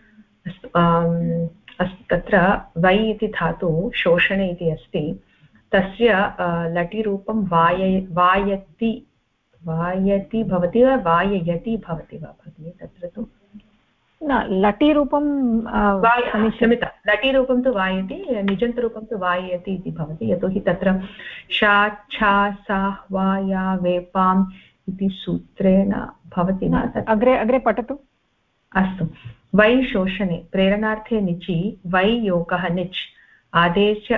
तत्र वै इति धातु शोषणे इति अस्ति तस्य लटिरूपं वायति भवति वा वाययति भवति वा भगिनि तत्र तु न लटिरूपं क्षम्यतां लटिरूपं तु वायति निजन्तरूपं तु वाययति इति भवति यतोहि तत्र शा छा सा वा या वेपाम् इति सूत्रेण भवति न अग्रे पठतु। अस्तु वै शोषणे प्रेरणार्थे निचि वै योगः निच् आदेश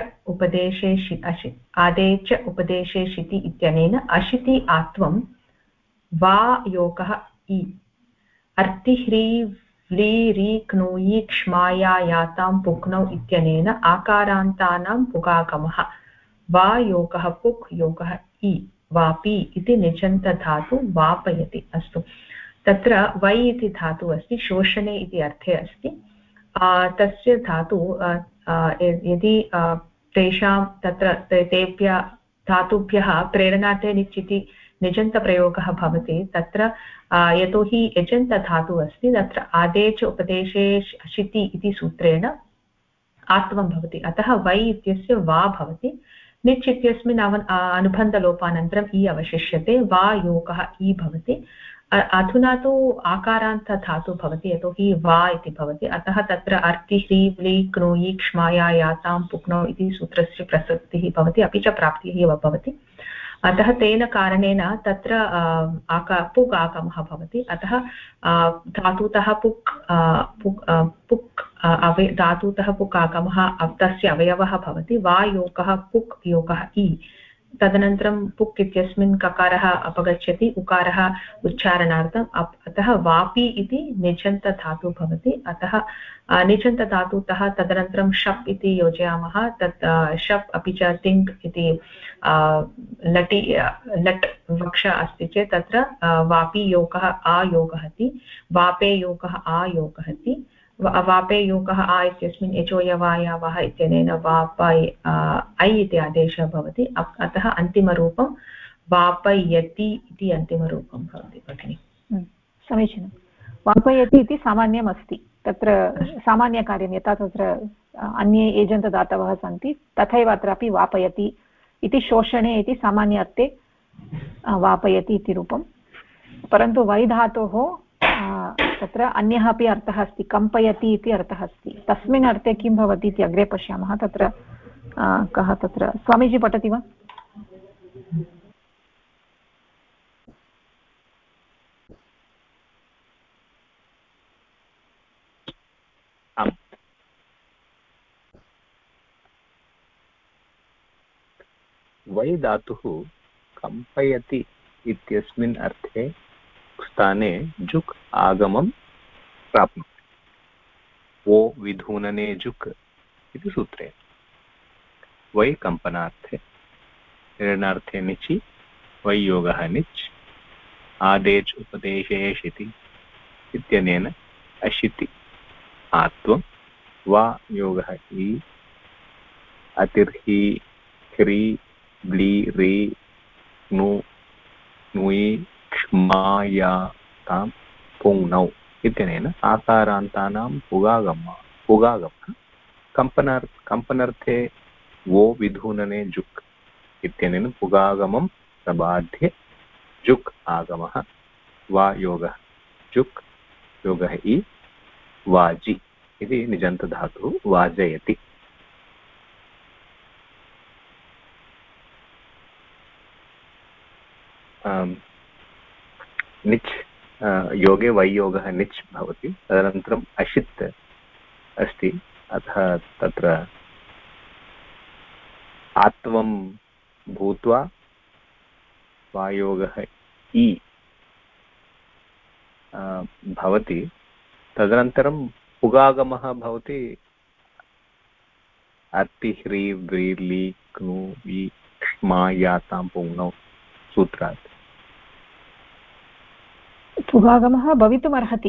उपदेशे शिति इत्यनेन अशिति आत्वं वा योगः इ अर्तिह्री व्ली री क्नूयि क्ष्मायायातां पुक्नौ इत्यनेन आकारान्तानां पुगागमः वा योगः पुक् योगः इ वापि इति निजन्तधातु वापयति। अस्तु तत्र वै इति धातु अस्ति शोषणे इति अर्थे अस्ति तस्य धातु यदि तेषां तत्र तेभ्यः धातुभ्यः प्रेरणार्थे निच् इति निजन्तप्रयोगः भवति तत्र यतोहि यजन्तधातुः अस्ति तत्र आदेश उपदेशे अशिति इति सूत्रेण आत्वं भवति अतः वै इत्यस्य वा भवति निच् इत्यस्मिन् अनुबन्धलोपानन्तरम् इ अवशिष्यते वा योगः इ भवति। अधुना तु आकारान्तधातुः भवति यतोहि वा इति भवति अतः तत्र अर्ति ह्री व्ली क्नूयि क्ष्मायायातां पुक्नौ इति सूत्रस्य प्रसक्तिः भवति अपि च प्राप्तिः एव भवति अतः तेन कारणेन तत्र पुक् आगमः भवति अतः धातुतः धातुतः पुक् आगमः तस्य अवयवः भवति वा योगः पुक् योगः इ तदनन्तरं पुक् इत्यस्मिन् ककारः अपगच्छति उकारः उच्चारणार्थम् अतः वापि इति निजन्तधातुः भवति अतः निजन्तधातुतः तदनन्तरं शप् इति योजयामः तत् शप् अपि च तिङ् इति लट् वृक्ष अस्ति चेत् तत्र वापि योगः आयोगः इति वापे योगः आयोगः इति वापे योगः आ इत्यस्मिन् एचोयवायावः इत्यनेन वाप ऐ इति आदेशः भवति अतः अन्तिमरूपं वापयति इति अन्तिमरूपं भवति भगिनि। समीचीनं वापयति इति सामान्यम् अस्ति तत्र सामान्यकार्यं यथा तत्र अन्ये एजन्तदातवः सन्ति तथैव अत्रापि वापयति इति शोषणे इति सामान्य अर्थे वापयति इति रूपं परन्तु वै धातोः तत्र अन्यः अपि अर्थः अस्ति कम्पयति इति अर्थः अस्ति तस्मिन् अर्थे किं भवति इति अग्रे पश्यामः तत्र कः तत्र स्वामीजी पठति वा? वै धातुः कम्पयति इत्यस्मिन् अर्थे स्थाने जुक् आगमं प्राप्नोति वो विधूनने जुक् इति सूत्रे वै कम्पनार्थे प्रेरणार्थे निचि वै योगः निच् आदेश उपदेशे शिति इत्यनेन अशिति आत्वं वा योगः इ अतिर्हि ह्री ब्ली री नुयि क्ष्मायातां पुङ्नौ इत्यनेन आकारान्तानां पुगागमः कम्पनार्थे वो विधूनने जुक् इत्यनेन पुगागमं प्रबाध्य जुक् आगमः वा योगः जुक् योगः इ वाजि इति निजन्तधातुः वाजयति। निच् योगे वै योगः निच् भवति तदनन्तरम् अशित् अस्ति अतः तत्र आत्वं भूत्वा वायोगः इ भवति तदनन्तरं पुगागमः भवति अर्ति ह्री व्रीर्लि क्नु वि क्ष्मा यातां पुङ्नौ सूत्रात् पुगागमः भवितुमर्हति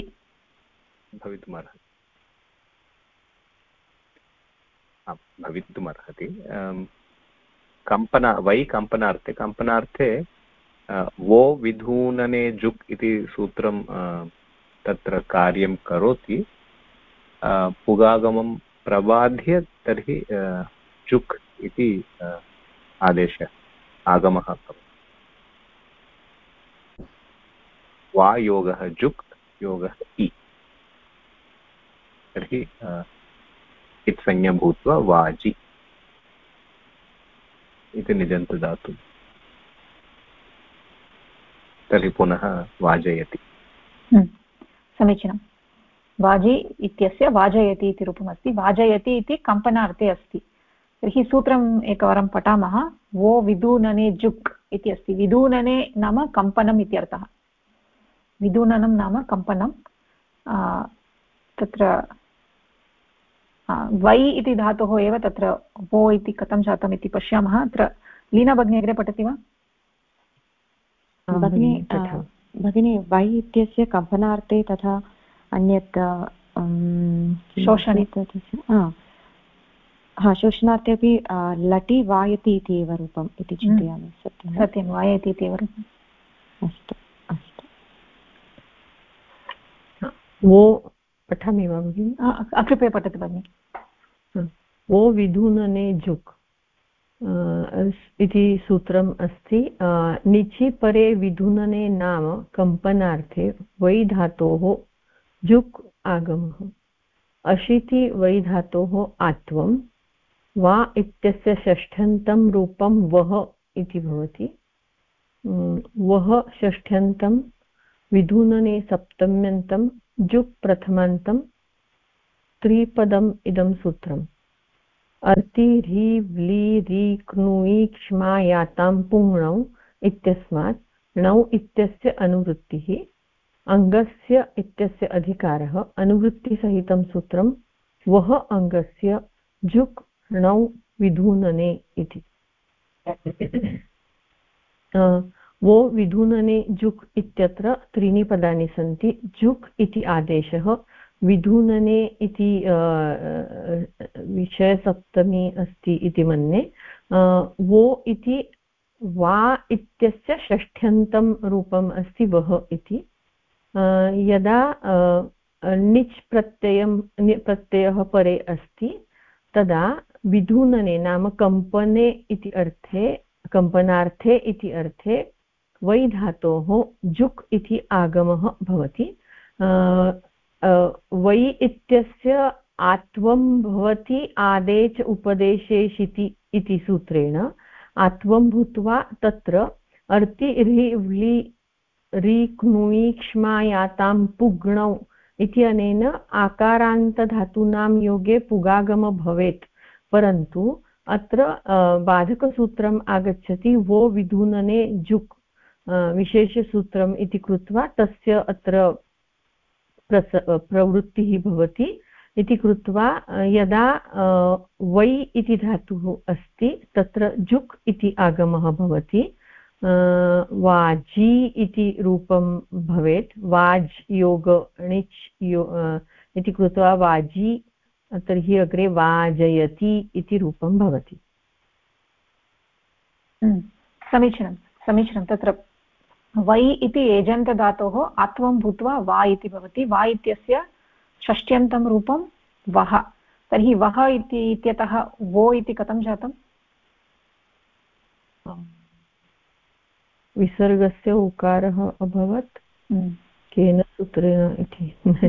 भवितुमर्हति कम्पनार्थे वो विधूनने जुक् इति सूत्रं तत्र कार्यं करोति पुगागमं प्रबाध्य तर्हि जुक् इति आदेशः आगमः वा योगः जुक् योगः इ तर्हि इत्संज्ञा भूत्वा वाजि इति निजन्तदातु तर्हि पुनः वाजयति। समीचीनं। वाजि इत्यस्य वाजयति इति रूपमस्ति। वाजयति इति कम्पनार्थे अस्ति। तर्हि सूत्रम् एकवारं पठामः। वो विदूनने जुक् इति अस्ति। विदूनने नाम कम्पनम् इत्यर्थः। विदूननं नाम कम्पनं। तत्र वै इति धातोः एव तत्र वो इति कथं जातम् इति पश्यामः। अत्र लीना भगिनी अग्रे पठति वा? भगिनी वै इत्यस्य कम्पनार्थे तथा अन्यत् शोषणे शोषणार्थे अपि लटि वायति इति एव रूपम् इति चिन्तयामि। सत्यं वायति इति एव रूपम्। अस्तु अस्तु। वो पठामि वा भगिनि? कृपया पठतु भगिनि। वो विधूनने जुक् इति सूत्रम् अस्ति। निचि परे विधूनने नाम कम्पनार्थे वै धातोः जुक् आगमः। अशिति वै धातोः आत्वं वा इत्यस्य षष्ठ्यन्तं रूपं वः इति भवति। वः षष्ठ्यन्तं विधूनने सप्तम्यन्तं जुक् प्रथमान्तं त्रिपदम् इदं सूत्रम्। अर्ति ह्री व्ली रि क्नुयि क्ष्मा यातां पुङ्णौ इत्यस्मात् णौ इत्यस्य अनुवृत्तिः अङ्गस्य इत्यस्य अधिकारः अनुवृत्तिसहितं सूत्रं वः अङ्गस्य जुक् णौ विधूनने इति। वो विधूनने जुक् इत्यत्र त्रीणि पदानि सन्ति। जुक् इति आदेशः, विधूनने इति विषयसप्तमी अस्ति इति मन्ये। वो इति वा इत्यस्य षष्ठ्यन्तं रूपम् अस्ति वः इति। यदा निच् प्रत्ययः परे अस्ति तदा विधूनने नाम कम्पने इति अर्थे कम्पनार्थे इति अर्थे वै धातोः जुक् इति आगमः भवति। वै इत्यस्य आत्वं भवति आदेच उपदेशेषिति इति सूत्रेण आत्वं भूत्वा तत्र अर्ति रि व्लि रि क्नुयि क्ष्मा यातां पुग्णौ इत्यनेन आकारान्तधातूनां योगे पुगागम भवेत्। परन्तु अत्र बाधकसूत्रम् आगच्छति वो विधूनने जुक् विशेषसूत्रम् इति कृत्वा तस्य अत्र प्रवृत्तिः भवति इति कृत्वा यदा वै इति धातुः अस्ति तत्र जुक् इति आगमः भवति। वाजी इति रूपं भवेत्। वाज् योग णिच् इति कृत्वा वाजी, तर्हि अग्रे वाजयति इति रूपं भवति। समीचीनं समीचीनं। तत्र वै इति एजन्तधातोः आत्वं भूत्वा वा इति भवति। वा इत्यस्य षष्ट्यन्तं रूपं वः। तर्हि वः इत्यतः वो इति कथं जातम्? विसर्गस्य उकारः अभवत्। केन सूत्रेण इति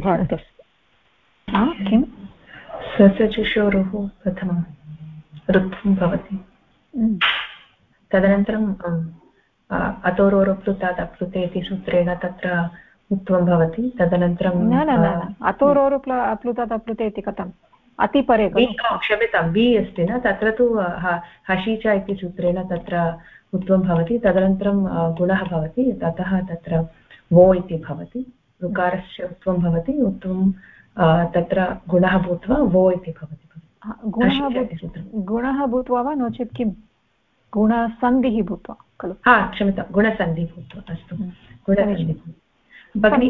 किं ससजुषोरुः प्रथमं ऋत्वं भवति। तदनन्तरं अतोरोरुप्लुतात् अप्लुते इति सूत्रेण तत्र उत्वं भवति। तदनन्तरं न न न अतोरोरुप्लुतात् अप्लुते इति कथम्? अतिपरे क्षम्यतां बि अस्ति न, तत्र तु हशीच इति सूत्रेण तत्र उत्वं भवति। तदनन्तरं गुणः भवति, ततः तत्र वो इति भवति। ऋकारस्य उत्वं भवति उत्वं तत्र गुणः भूत्वा वो इति भवति गुणः भूत्वा वा नो चेत् किं गुणसन्धिः भूत्वा खलु क्षम्यतां गुणसन्धिः भूत्वा अस्तु गुणसन्धिः भगिनी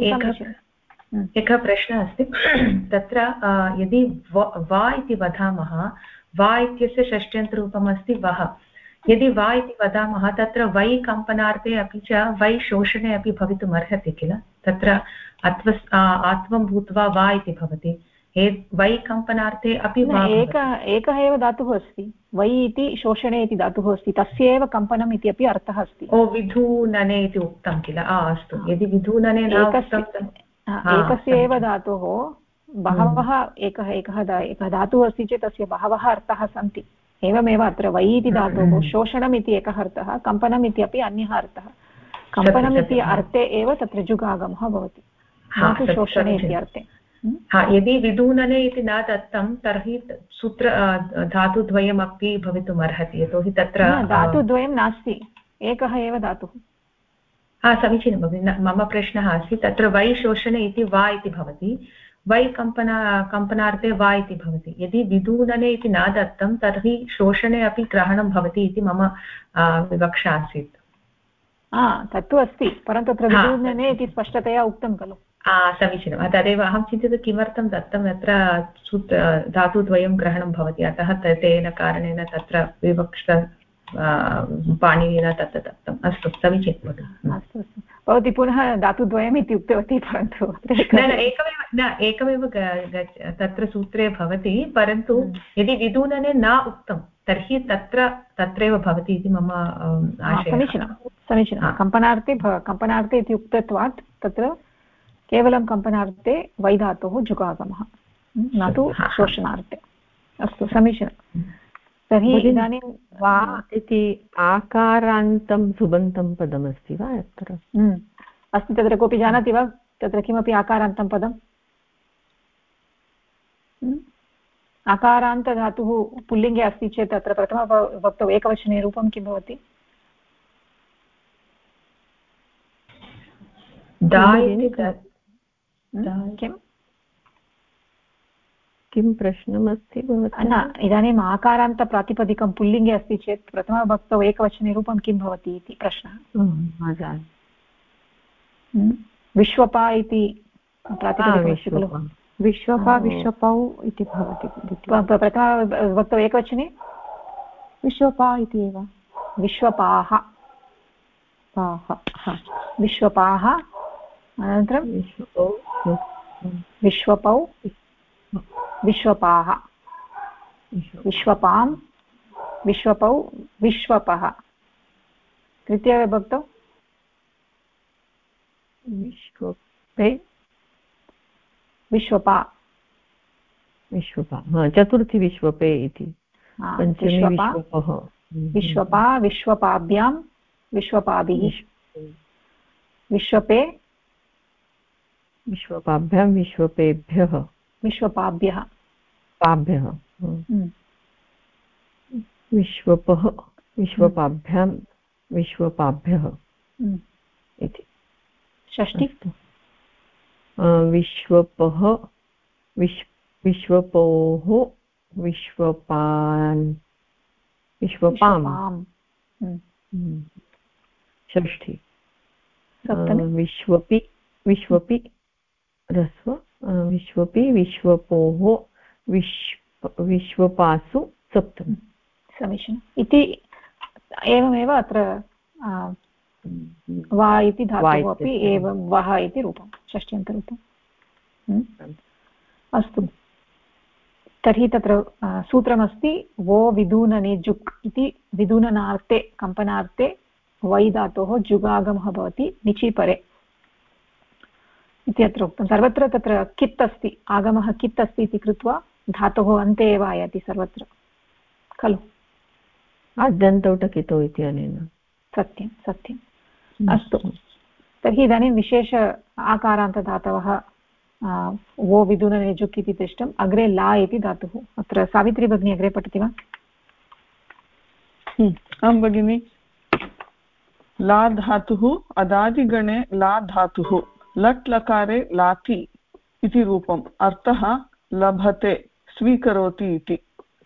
एकः प्रश्नः अस्ति तत्र यदि वा इति वदामः वा इत्यस्य षष्ट्यन्तरूपम् अस्ति वः यदि वा इति वदामः तत्र वै कम्पनार्थे अपि च वै शोषणे अपि भवितुम् अर्हति किल तत्र आत्वं भूत्वा वा इति भवति वै कम्पनार्थे अपि एकः एव धातुः अस्ति वै इति शोषणे इति धातुः अस्ति तस्य एव कम्पनम् इति अपि अर्थः अस्ति विधूनने इति उक्तं किल अस्तु यदि विधूनने एकस्य एव धातोः बहवः एकः धातुः अस्ति चेत् तस्य बहवः अर्थाः सन्ति एवमेव अत्र वै इति धातोः शोषणम् इति एकः अर्थः कम्पनम् इति अन्यः अर्थः कम्पनम् इति अर्थे एव तत्र जुगागमः भवति न तु शोषणे इति अर्थे यदि विधूनने इति न दत्तं तर्हि सूत्र धातुद्वयमपि भवितुम् अर्हति यतोहि तत्र धातुद्वयं नास्ति एकः एव धातुः समीचीनं भगिनि मम प्रश्नः अस्ति तत्र वै शोषणे इति वा इति भवति वै कम्पनार्थे वा इति भवति यदि विधूनने इति न दत्तं तर्हि शोषणे अपि ग्रहणं भवति इति मम विवक्षा आसीत् तत्तु अस्ति परन्तु तत्र विधूनने इति स्पष्टतया उक्तं खलु समीचीनं तदेव अहं चिन्तितं किमर्थं दत्तं तत्र धातुद्वयं ग्रहणं भवति अतः तेन कारणेन तत्र विवक्षा पाणिनिना तत्र दत्तम् अस्तु समीचीनं अस्तु भवती पुनः धातुद्वयम् इति उक्तवती परन्तु एकमेव तत्र सूत्रे भवति परन्तु यदि विधूनने न उक्तं तर्हि तत्रैव भवति इति मम आशयः समीचीनं कम्पनार्थे इति उक्तत्वात् तत्र केवलं कम्पनार्थे वै धातोः जुगागमः न तु शोषणार्थे अस्तु समीचीनं तर्हि इदानीं वा इति आकारान्तं सुबन्तं पदमस्ति वा अत्र अस्ति तत्र कोऽपि जानाति वा तत्र किमपि आकारान्तं पदम् आकारान्तधातुः पुल्लिङ्गे अस्ति चेत् तत्र प्रथमविभक्तौ एकवचने रूपं किं भवति किं प्रश्नमस्ति इदानीम् आकारान्तप्रातिपदिकं पुल्लिङ्गे अस्ति चेत् प्रथमविभक्तौ एकवचने रूपं किं भवति इति प्रश्नः विश्वपा इति प्रातिपदिकमस्ति खलु विश्वपौ इति भवति प्रथमविभक्तौ एकवचने विश्वपा इति एव विश्वपाः विश्वपाः अनन्तरं विश्वपौ विश्वपाः विश्वपां विश्वपौ विश्वपः तृतीयविभक्तौ विश्वपे विश्वपा चतुर्थी विश्वपे इति पञ्चमी विश्वपः विश्वपा विश्वपाभ्यां विश्वपाभिः विश्वपे विश्वपाभ्यां विश्वपेभ्यः विश्वपाभ्यः विश्वपः विश्वपाभ्यां विश्वपाभ्यः इति षष्ठी विश्वपः विश्वपोः विश्वपान् विश्वपां षष्ठी विश्वपि विश्वपि ह्रस्व विश्वपि विश्वपोः विश्वपासु सप्तमी समीचीनम् इति एवमेव अत्र वा इति धातुः अपि एवं वः इति रूपं षष्ट्यन्तरूपम् अस्तु तर्हि तत्र सूत्रमस्ति वो विधूनने जुक् इति विधूननार्थे कम्पनार्थे वै धातोः जुगागमः भवति निचि परे इति अत्र उक्तं सर्वत्र तत्र कित् अस्ति आगमः कित् अस्ति इति कृत्वा धातोः अन्ते एव आयाति सर्वत्र खलु आद्यन्तौटकितौ इत्यनेन सत्यं सत्यम् अस्तु तर्हि इदानीं विशेष आकारान्तधातवः वो विधूनने जुक् इति दृष्टम् अग्रे ला इति धातुः अत्र सावित्री भगिनी अग्रे पठति वा आं भगिनि ला धातुः अदादिगणे ला धातुः लट् लकारे लाति इति रूपम् अर्थः लभते स्वीकरोति इति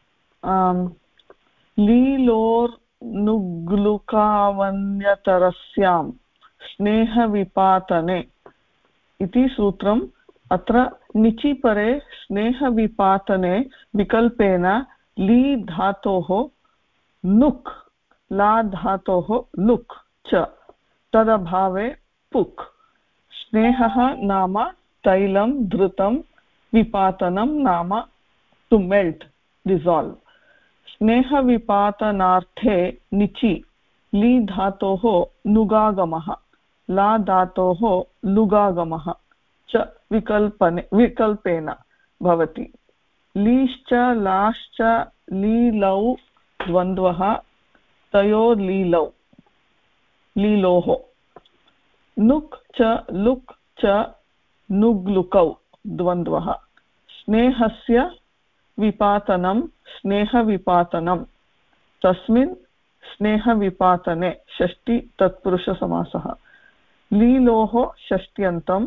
लीलोर्नुग्लुकावन्यतरस्यां स्नेहविपातने इति सूत्रम् अत्र निचिपरे स्नेहविपातने विकल्पेन ली धातोः नुक् ला धातोः लुक् च तदभावे पुक् स्नेहः नाम तैलं धृतं विपातनं नाम टु मेल्ट् डिसाल्व् स्नेहविपातनार्थे निचि ली धातोः नुगागमः ला धातोः लुगागमः च विकल्पेन भवति लीश्च लाश्च लीलौ द्वन्द्वः तयोर्लीलौ लीलोः नुक् च लुक् च नुग्लुकौ द्वन्द्वः स्नेहस्य विपातनं स्नेहविपातनं तस्मिन् स्नेहविपातने षष्ठी तत्पुरुषसमासः लीलोः षष्ट्यन्तं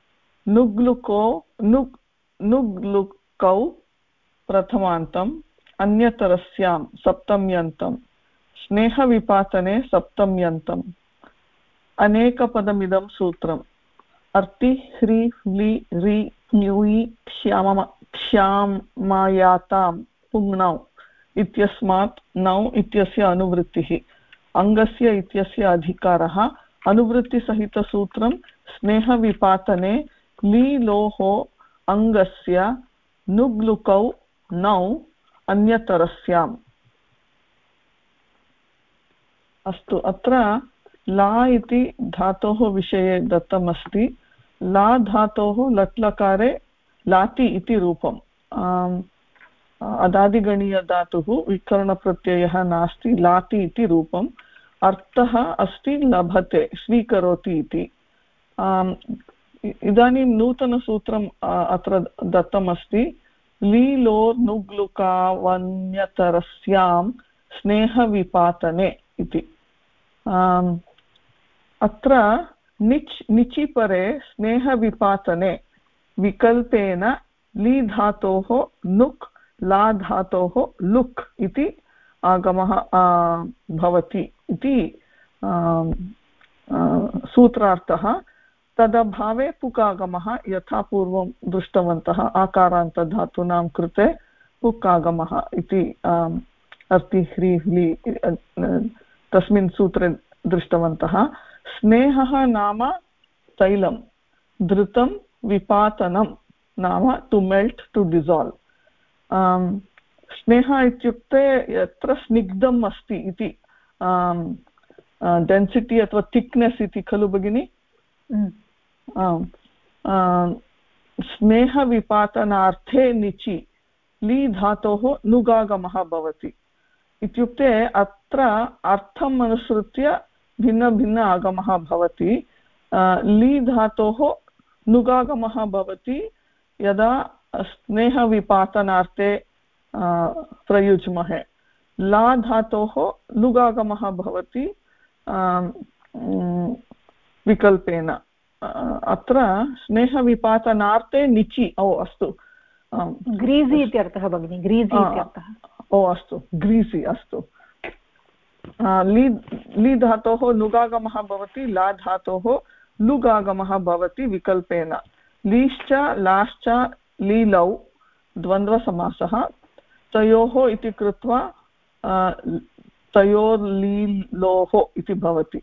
नुग्लुकौ प्रथमान्तम् अन्यतरस्यां सप्तम्यन्तं स्नेहविपातने सप्तम्यन्तम् अनेकपदमिदं सूत्रम् अर्ति ह्री व्लि रि ञुयि क्षामयातां पुङ्नौ इत्यस्मात् नौ इत्यस्य अनुवृत्तिः अङ्गस्य इत्यस्य अधिकारः अनुवृत्तिसहितसूत्रं स्नेहविपातने लीलोः अङ्गस्य नुग्लुकौ नौ अन्यतरस्याम् अस्तु अत्र ला इति धातोः विषये दत्तमस्ति ला धातोः लट्लकारे लाति इति रूपम् अदादिगणीयधातुः विकरणप्रत्ययः नास्ति लाति इति रूपम् अर्थः अस्ति लभते स्वीकरोति इति इदानीं नूतनसूत्रम् अत्र दत्तमस्ति लीलोर्नुग्लुकावन्यतरस्यां स्नेहविपातने इति अत्र निचिपरे स्नेहविपातने विकल्पेन ली धातोः नुक् ला धातोः लुक् इति आगमः भवति इति सूत्रार्थः तदभावे पुकागमः यथा पूर्वं दृष्टवन्तः आकारान्तधातूनां कृते पुकागमः इति अस्ति ह्री ह्ली तस्मिन् सूत्रे दृष्टवन्तः स्नेहः नाम तैलं धृतं विपातनं नाम टु मेल्ट् टु डिसाल्व् स्नेहः इत्युक्ते यत्र स्निग्धम् अस्ति इति डेन्सिटि अथवा थिक्नेस् इति खलु भगिनि स्नेहविपातनार्थे निचि ली धातोः नुगागमः भवति इत्युक्ते अत्र अर्थम् अनुसृत्य भिन्न आगमः भवति ली धातोः नुगागमः भवति यदा स्नेहविपातनार्थे प्रयुज्महे ला धातोः लुगागमः भवति विकल्पेन अत्र स्नेहविपातनार्थे निचि अस्तु ग्रीज़ि इत्यर्थः भगिनि ग्रीज़ि इत्यर्थः अस्तु ग्रीसि अस्तु ली धातोः नुगागमः भवति ला धातोः लुगागमः भवति विकल्पेन लीश्च लाश्च लीलौ द्वन्द्वसमासः तयोः इति कृत्वा तयोर्लीलोः इति भवति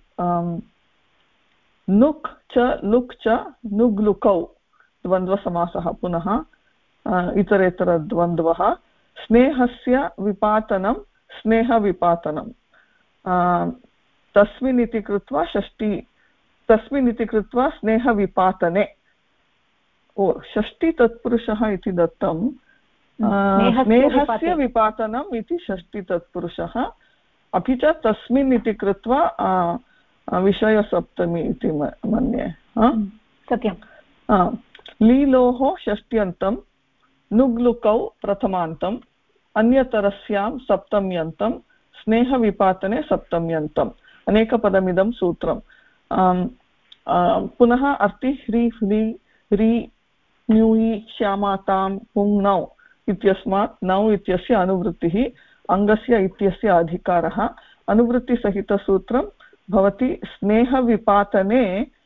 नुक् च लुक् च नुग्लुकौ द्वन्द्वसमासः पुनः इतरेतरद्वन्द्वः स्नेहस्य विपातनं स्नेहविपातनं तस्मिन् इति कृत्वा षष्ठी तस्मिन् इति कृत्वा स्नेहविपातने षष्ठी तत्पुरुषः इति दत्तं स्नेहस्य विपातनम् इति षष्ठी तत्पुरुषः अपि च तस्मिन् इति कृत्वा विषयसप्तमी इति मन्ये सत्यं लीलोः षष्ट्यन्तं नुग्लुकौ प्रथमान्तम् अन्यतरस्यां सप्तम्यन्तं स्नेहविपातने सप्तम्यन्तम् अनेकपदमिदं सूत्रम् पुनः अर्ति ह्री ह्री ह्री न्यूयि श्यामातां पुङ्नौ इत्यस्मात् नौ इत्यस्य अनुवृत्तिः अङ्गस्य इत्यस्य अधिकारः अनुवृत्तिसहितसूत्रं भवति स्नेहविपातने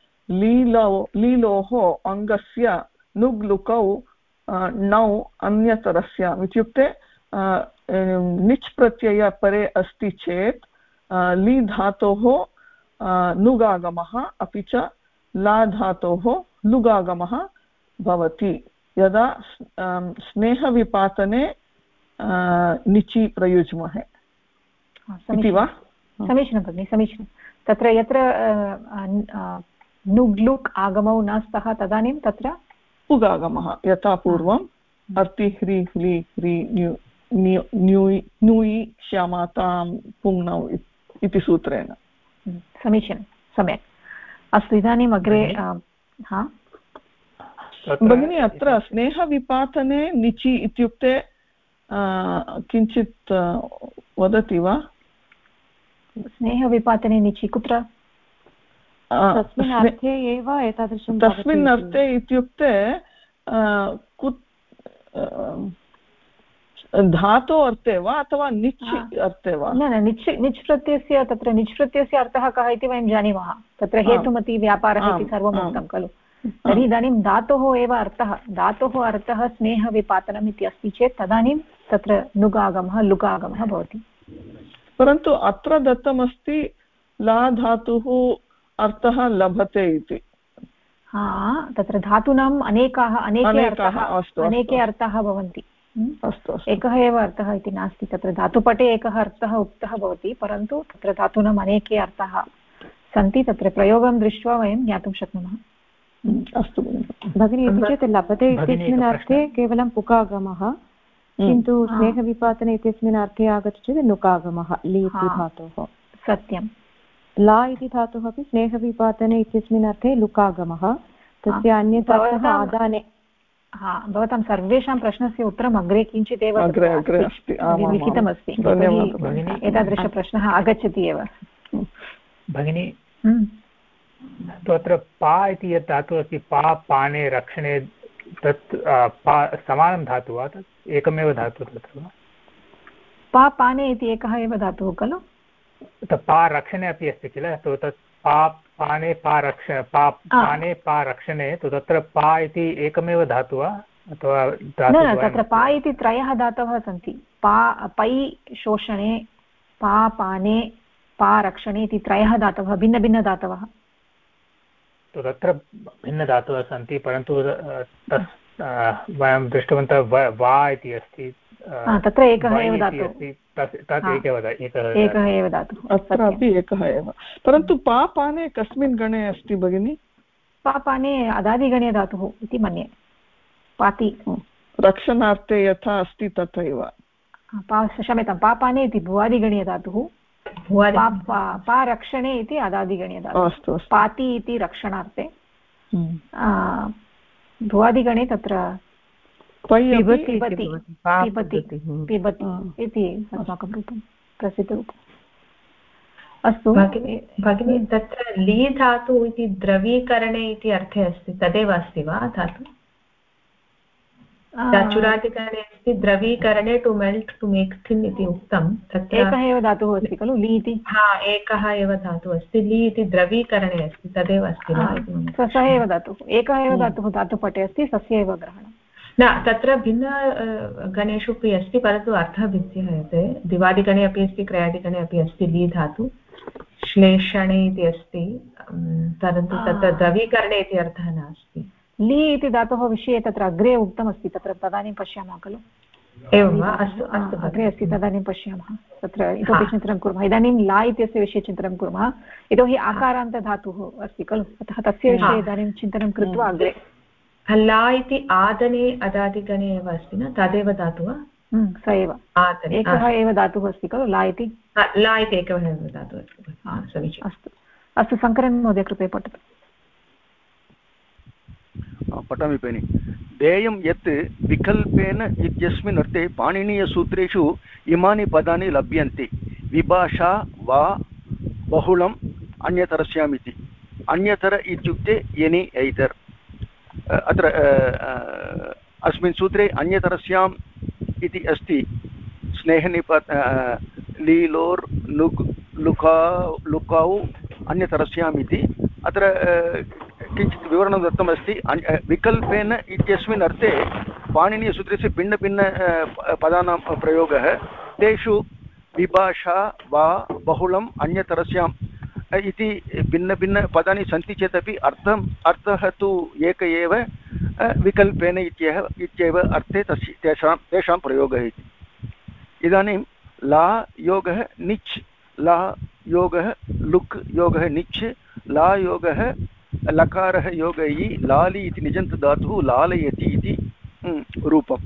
लीलोः अङ्गस्य नुग् लुकौ नौ अन्यतरस्याम् इत्युक्ते निच् प्रत्यय परे अस्ति चेत् ली धातोः नुगागमः अपि च ला धातोः लुगागमः भवति यदा स्नेहविपातने निचि प्रयुज्महे इति वा? समीचीनं भगिनि, समीचीनं। तत्र यत्र नुग् लुक् आगमौ न स्तः तदानीं तत्र उगागमः यथा पूर्वम् अर्ति ह्री ह्री ह्री न्यूयि श्यामातां पुङ्नौ इति सूत्रेण। समीचीनं, सम्यक्। अस्तु, इदानीम् अग्रे भगिनी अत्र स्नेहविपातने निचि इत्युक्ते किञ्चित् वदति वा? स्नेहविपातने निचि कुत्र? तस्मिन् अर्थे एव एतादृशं तस्मिन् अर्थे इत्युक्ते धातो अर्थे वा अथवा निच् अर्थे वा? न न, निच् प्रत्ययस्य, तत्र निच् प्रत्ययस्य अर्थः कः इति वयं जानीमः। तत्र हेतुमति व्यापारः इति सर्वम् उक्तं खलु। तर्हि इदानीं धातोः एव अर्थः, धातोः अर्थः स्नेहविपातनम् इति अस्ति चेत् तदानीं तत्र नुगागमः लुगागमः भवति। परन्तु अत्र दत्तमस्ति ला धातुः अर्थः लभते इति। तत्र धातूनाम् अनेके अर्थाः भवन्ति। अस्तु, एकः एव अर्थः इति नास्ति। तत्र धातुपटे एकः अर्थः उक्तः भवति, परन्तु तत्र धातूनाम् अनेके अर्थाः सन्ति। तत्र प्रयोगं दृष्ट्वा वयं ज्ञातुं शक्नुमः। अस्तु भगिनी, इति चेत् लभते इत्यस्मिन् अर्थे केवलं पुकागमः, किन्तु स्नेहविपातने इत्यस्मिन् अर्थे आगच्छति चेत् नुकागमः ली इति धातोः। सत्यं। ला इति धातुः अपि स्नेहविपातने इत्यस्मिन् अर्थे लुकागमः, तस्य अन्यथा आदाने। भवतां सर्वेषां प्रश्नस्य उत्तरम् अग्रे किञ्चित् एव लिखितमस्ति। एतादृशप्रश्नः आगच्छति एव भगिनी। तत्र पा इति यत् धातुः अस्ति, पा पाने रक्षणे, तत् समानं धातुः वा? तत् एकमेव धातुः तत्र वा? पा पाने इति एकः एव धातुः खलु? पा रक्षणे अपि अस्ति किल, तो तत् पा पाने पाने पा रक्षणे, तो तत्र पा इति एकमेव धातुः वा अथवा न? तत्र पा इति त्रयः धातवः सन्ति। पै शोषणे, पा पाने, पा रक्षणे इति त्रयः धातवः, भिन्नभिन्नधातवः। तो तत्र भिन्नधातवः सन्ति, परन्तु वयं दृष्टवन्तः वा इति अस्ति, तत्र एकः एव धातुः, एकः एव धातुः, अत्रापि एकः एव। परन्तु पा पाने कस्मिन् गणे अस्ति भगिनि? पा पाने अदादिगणे धातुः इति मन्ये। पाति रक्षणार्थे यथा अस्ति तथैव। क्षम्यतां, पा पाने इति भुवादिगणीय धातुः, पा रक्षणे इति अदादिगणीय धातुः, पाति इति रक्षणार्थे। भुवादिगणे तत्र पिबति इति अस्माकं रूपं, प्रसिद्धरूपम्। अस्तु भगिनी, तत्र ली धातु इति द्रवीकरणे इति अर्थे अस्ति, तदेव अस्ति वा धातु? चुरादिकरणे अस्ति द्रवीकरणे, to melt to make thin इति उक्तं। तत्र एकः एव धातुः अस्ति खलु ली इति? एकः एव धातुः अस्ति, ली इति द्रवीकरणे अस्ति, तदेव अस्ति वा? सः एव धातुः, एकः एव धातुः धातुपटे अस्ति, सस्य एव ग्रहणं न। तत्र भिन्न गणेषु अपि अस्ति, परन्तु अर्थः भिद्यते। दिवादिगणे अपि अस्ति, क्रयादिगणे अपि अस्ति ली धातु। श्लेषणे इति अस्ति, परन्तु तत्र द्रवीकरणे इति अर्थः नास्ति। ली इति धातोः विषये तत्र अग्रे उक्तमस्ति, तत्र तदानीं पश्यामः खलु। एवं वा? अस्तु अस्तु, अग्रे अस्ति, तदानीं पश्यामः। तत्र इतोपि चिन्तनं कुर्मः। इदानीं ला इत्यस्य विषये चिन्तनं कुर्मः, यतोहि आकारान्तधातुः अस्ति खलु, अतः तस्य विषये इदानीं चिन्तनं कृत्वा अग्रे। ला इति आदने अदादिगणे एव अस्ति न, तदेव धातुः? स एव एकः एव धातुः अस्ति खलु, ला इति। ला इति एकः एव धातुः अस्ति। समीचीनम्। अस्तु अस्तु, शङ्करन् महोदय कृपया पठतु। पठामि भगिनि। देयं यत् विकल्पेन इत्यस्मिन् अर्थे पाणिनीयसूत्रेषु इमानि पदानि लभ्यन्ते, विभाषा वा बहुलम् अन्यतरस्याम् इति। अन्यतर इत्युक्ते एनी ऐदर् अत्र अस्मिन् सूत्रे अन्यतरस्याम् इति अस्ति स्नेहनिपात लीलोर् लुक् लुकौ अन्यतरस्याम् इति अत्र किञ्चित् विवरणं दत्तमस्ति विकल्पेन इत्यस्मिन् अर्थे पाणिनीयसूत्रस्य भिन्नभिन्न पदानां प्रयोगः तेषु विभाषा वा बहुलम् अन्यतरस्याम् इति भिन्नभिन्नपदानि सन्ति चेदपि अर्थः तु एक एव विकल्पेन इत्येव अर्थे तेषां प्रयोगः इति इदानीं ला योगः निच् ला योगः लुक् योगः निच् ला योगः लकारः योगयि लालि इति निजन्तधातुः लालयति इति रूपम्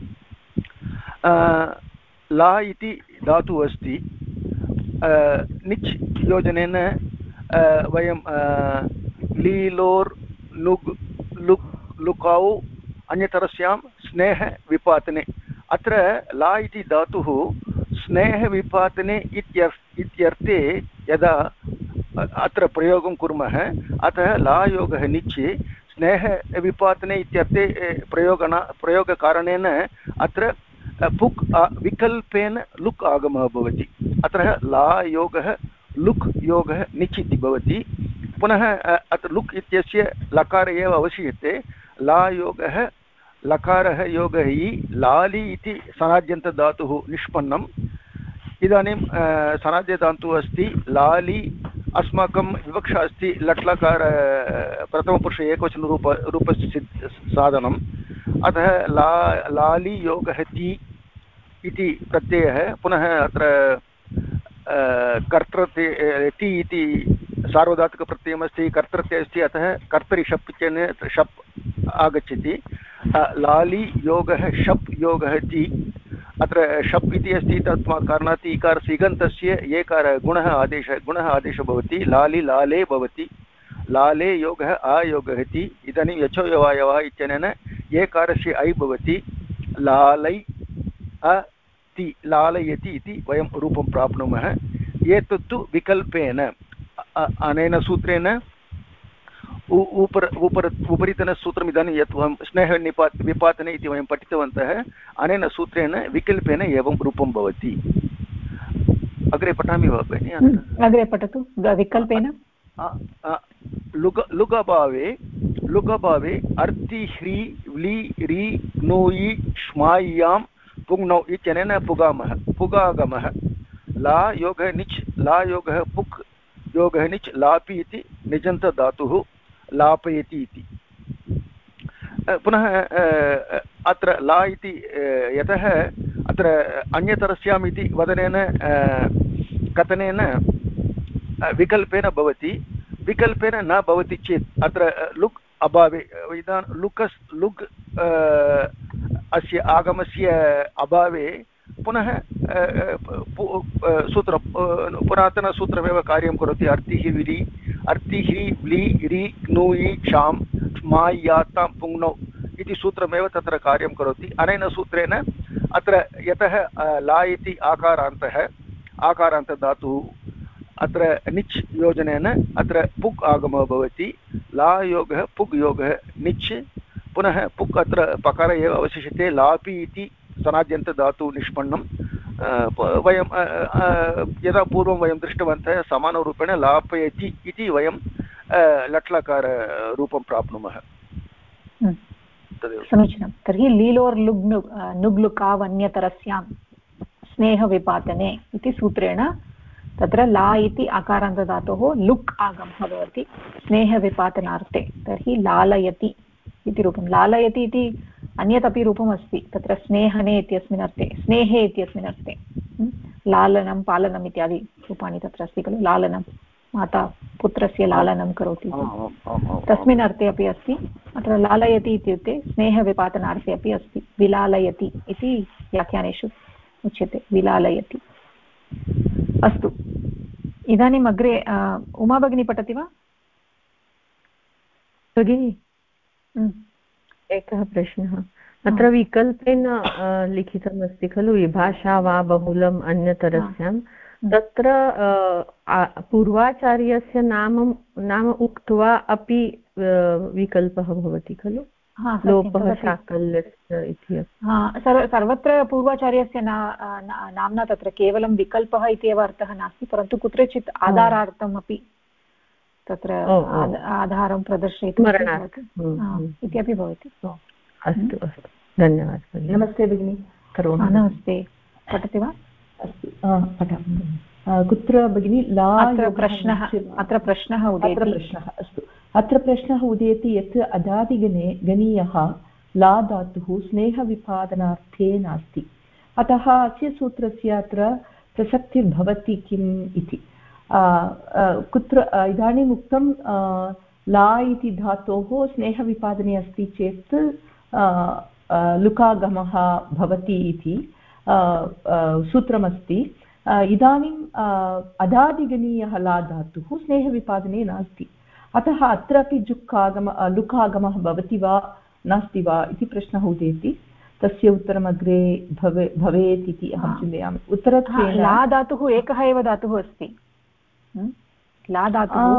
ला इति धातुः अस्ति निच् योजनेन वयं लीलोर् लुग् लुक् लुकौ अन्यतरस्यां स्नेहविपातने अत्र ला इति धातुः स्नेहविपातने इत्यर्थे यदा अत्र प्रयोगं कुर्मः अतः ला योगः निच् स्नेहविपातने इत्यर्थे प्रयोगकारणेन अत्र पुक् विकल्पेन लुक् आगमः भवति अत्र ला योगः लुक् योगः निच् इति भवति पुनः अत्र लुक् इत्यस्य लकार एव अवशिष्यते ला योगः लकारः योगः हि लालि इति सनाद्यन्तधातुः निष्पन्नम् इदानीं सनाद्यधातुः अस्ति लालि अस्माकं विवक्षा अस्ति लट्लकार प्रथमपुरुष एकवचनरूपस्य साधनम् अतः लालि योगः ति इति प्रत्ययः पुनः अत्र कर्तृते ति इति सार्वधातुकप्रत्ययमस्ति कर्तृते अस्ति अतः कर्तरि शप् इत्यनेन शप् आगच्छति लालि योगः शप् योगः ति अत्र शप् इति अस्ति तस्मात् कारणात् इकारस्य इगन्तस्य एकार गुणः आदेशः भवति लालि लाले भवति लाले योगः आयोगः ति इदानीं यचोयवायवः इत्यनेन एकारस्य ऐ भवति लालै अति लालयति इति वयं रूपं प्राप्नुमः एतत्तु विकल्पेन अनेन सूत्रेण उपरितनसूत्रम् इदानीं यत् वयं स्नेहविपातने इति वयं पठितवन्तः अनेन सूत्रेण विकल्पेन एवं रूपं भवति अग्रे पठामि वा भगिनि अग्रे पठतु विकल्पेन लुगभावे अर्ति ह्री व्ली रि णुयि श्माय्यां पुङ्नौ इत्यनेन पुगागमः ला योगः निच् ला योगः पुक् योगः निच् लापि इति निजन्तधातुः लापयति इति पुनः अत्र ला इति यतः अत्र अन्यतरस्याम् इति वदनेन कथनेन विकल्पेन भवति विकल्पेन न भवति चेत् अत्र लुक् अभावे इदानीं लुक् अस्य आगमस्य अभावे पुनः सूत्रं पुरातनसूत्रमेव कार्यं करोति अर्तिः व्ली रि णुयि क्षां माय्यातां पुङ्नौ इति सूत्रमेव तत्र कार्यं करोति अनेन सूत्रेण अत्र यतः ला इति आकारान्तधातुः अत्र निच् योजनेन अत्र पुक् आगमः भवति ला योगः पुग् योगः निच् पुनः पुक् अत्र पकार एव अवशिष्यते लापि इति सनाद्यन्तधातुः निष्पन्नं वयं यदा पूर्वं वयं दृष्टवन्तः समानरूपेण लापयति इति वयं लट्लकाररूपं प्राप्नुमः समीचीनं तर्हि लीलोर् नुग्लुकावन्यतरस्यां स्नेहविपातने इति सूत्रेण तत्र ला इति अकारान्तधातोः लुक् आगमः भवति स्नेहविपातनार्थे तर्हि लालयति इति रूपं लालयति इति अन्यत् अपि रूपम् अस्ति तत्र स्नेहने इत्यस्मिन् अर्थे स्नेहे इत्यस्मिन् अर्थे लालनं पालनम् इत्यादि रूपाणि तत्र अस्ति खलु लालनं माता पुत्रस्य लालनं करोति तस्मिन् अर्थे अपि अस्ति अत्र लालयति इत्युक्ते स्नेहविपातनार्थे अपि अस्ति विलालयति इति व्याख्यानेषु उच्यते विलालयति अस्तु इदानीम् अग्रे उमा भगिनी पठति वा भगिनी एकः प्रश्नः अत्र विकल्पेन लिखितमस्ति खलु विभाषा वा बहुलम् अन्यतरस्यां तत्र पूर्वाचार्यस्य नाम उक्त्वा अपि विकल्पः भवति खलु, लोपः शाकल्यस्य इति। सर्वत्र पूर्वाचार्यस्य नाम्ना तत्र केवलं विकल्पः इति एव अर्थः नास्ति, परन्तु कुत्रचित् आधारार्थम् अपि तत्र आधारं प्रदर्शयितुम् इति अपि भवति। अस्तु अस्तु, धन्यवादः। नमस्ते भगिनि, करोमि। नमस्ते, पठति वा? अस्तु, पठामि। कुत्र भगिनि? अत्र प्रश्नः उदेति। अस्तु, अत्र प्रश्नः उदेति यत् अदादिगणे गणीयः ला धातुः स्नेहविपादनार्थे नास्ति, अतः अस्य सूत्रस्य अत्र प्रसक्तिर्भवति किम् इति। कुत्र इदानीम् उक्तं ला इति धातोः स्नेहविपादने अस्ति चेत् लुकागमः भवति इति सूत्रमस्ति। इदानीम् अदादिगणीयः ला धातुः स्नेहविपादने नास्ति, अतः अत्रापि लुकागमः भवति वा नास्ति वा इति प्रश्नः उदेति। तस्य उत्तरम् अग्रे भवेत् इति अहं चिन्तयामि। उत्तरत्वेन ला धातुः एकः एव धातुः अस्ति, ला धातुः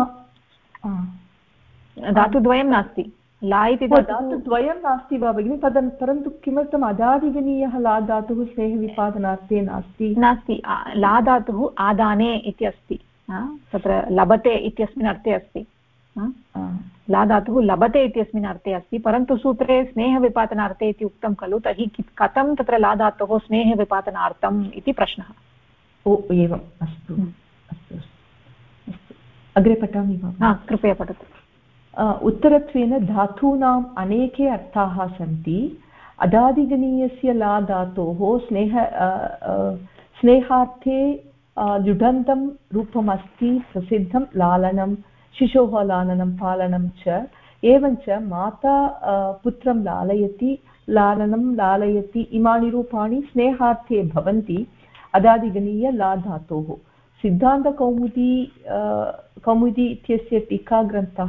धातुद्वयं नास्ति, ला इति धातुद्वयं नास्ति वा भगिनि? परन्तु किमर्थम् अदादिगणीयः ला धातुः स्नेहविपादनार्थे नास्ति? ला धातुः आदाने इति अस्ति, तत्र लभते इत्यस्मिन् अर्थे अस्ति। ला धातुः लभते इत्यस्मिन् अर्थे अस्ति, परन्तु सूत्रे स्नेहविपातनार्थे इति उक्तं खलु, तर्हि कथं तत्र ला धातोः स्नेहविपातनार्थम् इति प्रश्नः। ओ एवम्, अस्तु अस्तु अस्तु, अग्रे पठामि वा? कृपया पठतु। उत्तरत्वेन धातूनाम् अनेके अर्थाः सन्ति। अदादिगणीयस्य ला धातोः स्नेहार्थे लुडन्तं रूपमस्ति प्रसिद्धं लालनं, शिशोः लालनं पालनं च। एवञ्च माता पुत्रं लालयति, लालनं लालयति, इमानि रूपाणि स्नेहार्थे भवन्ति अदादिगणीय ला धातोः। कौमुदी इत्यस्य टीकाग्रन्थः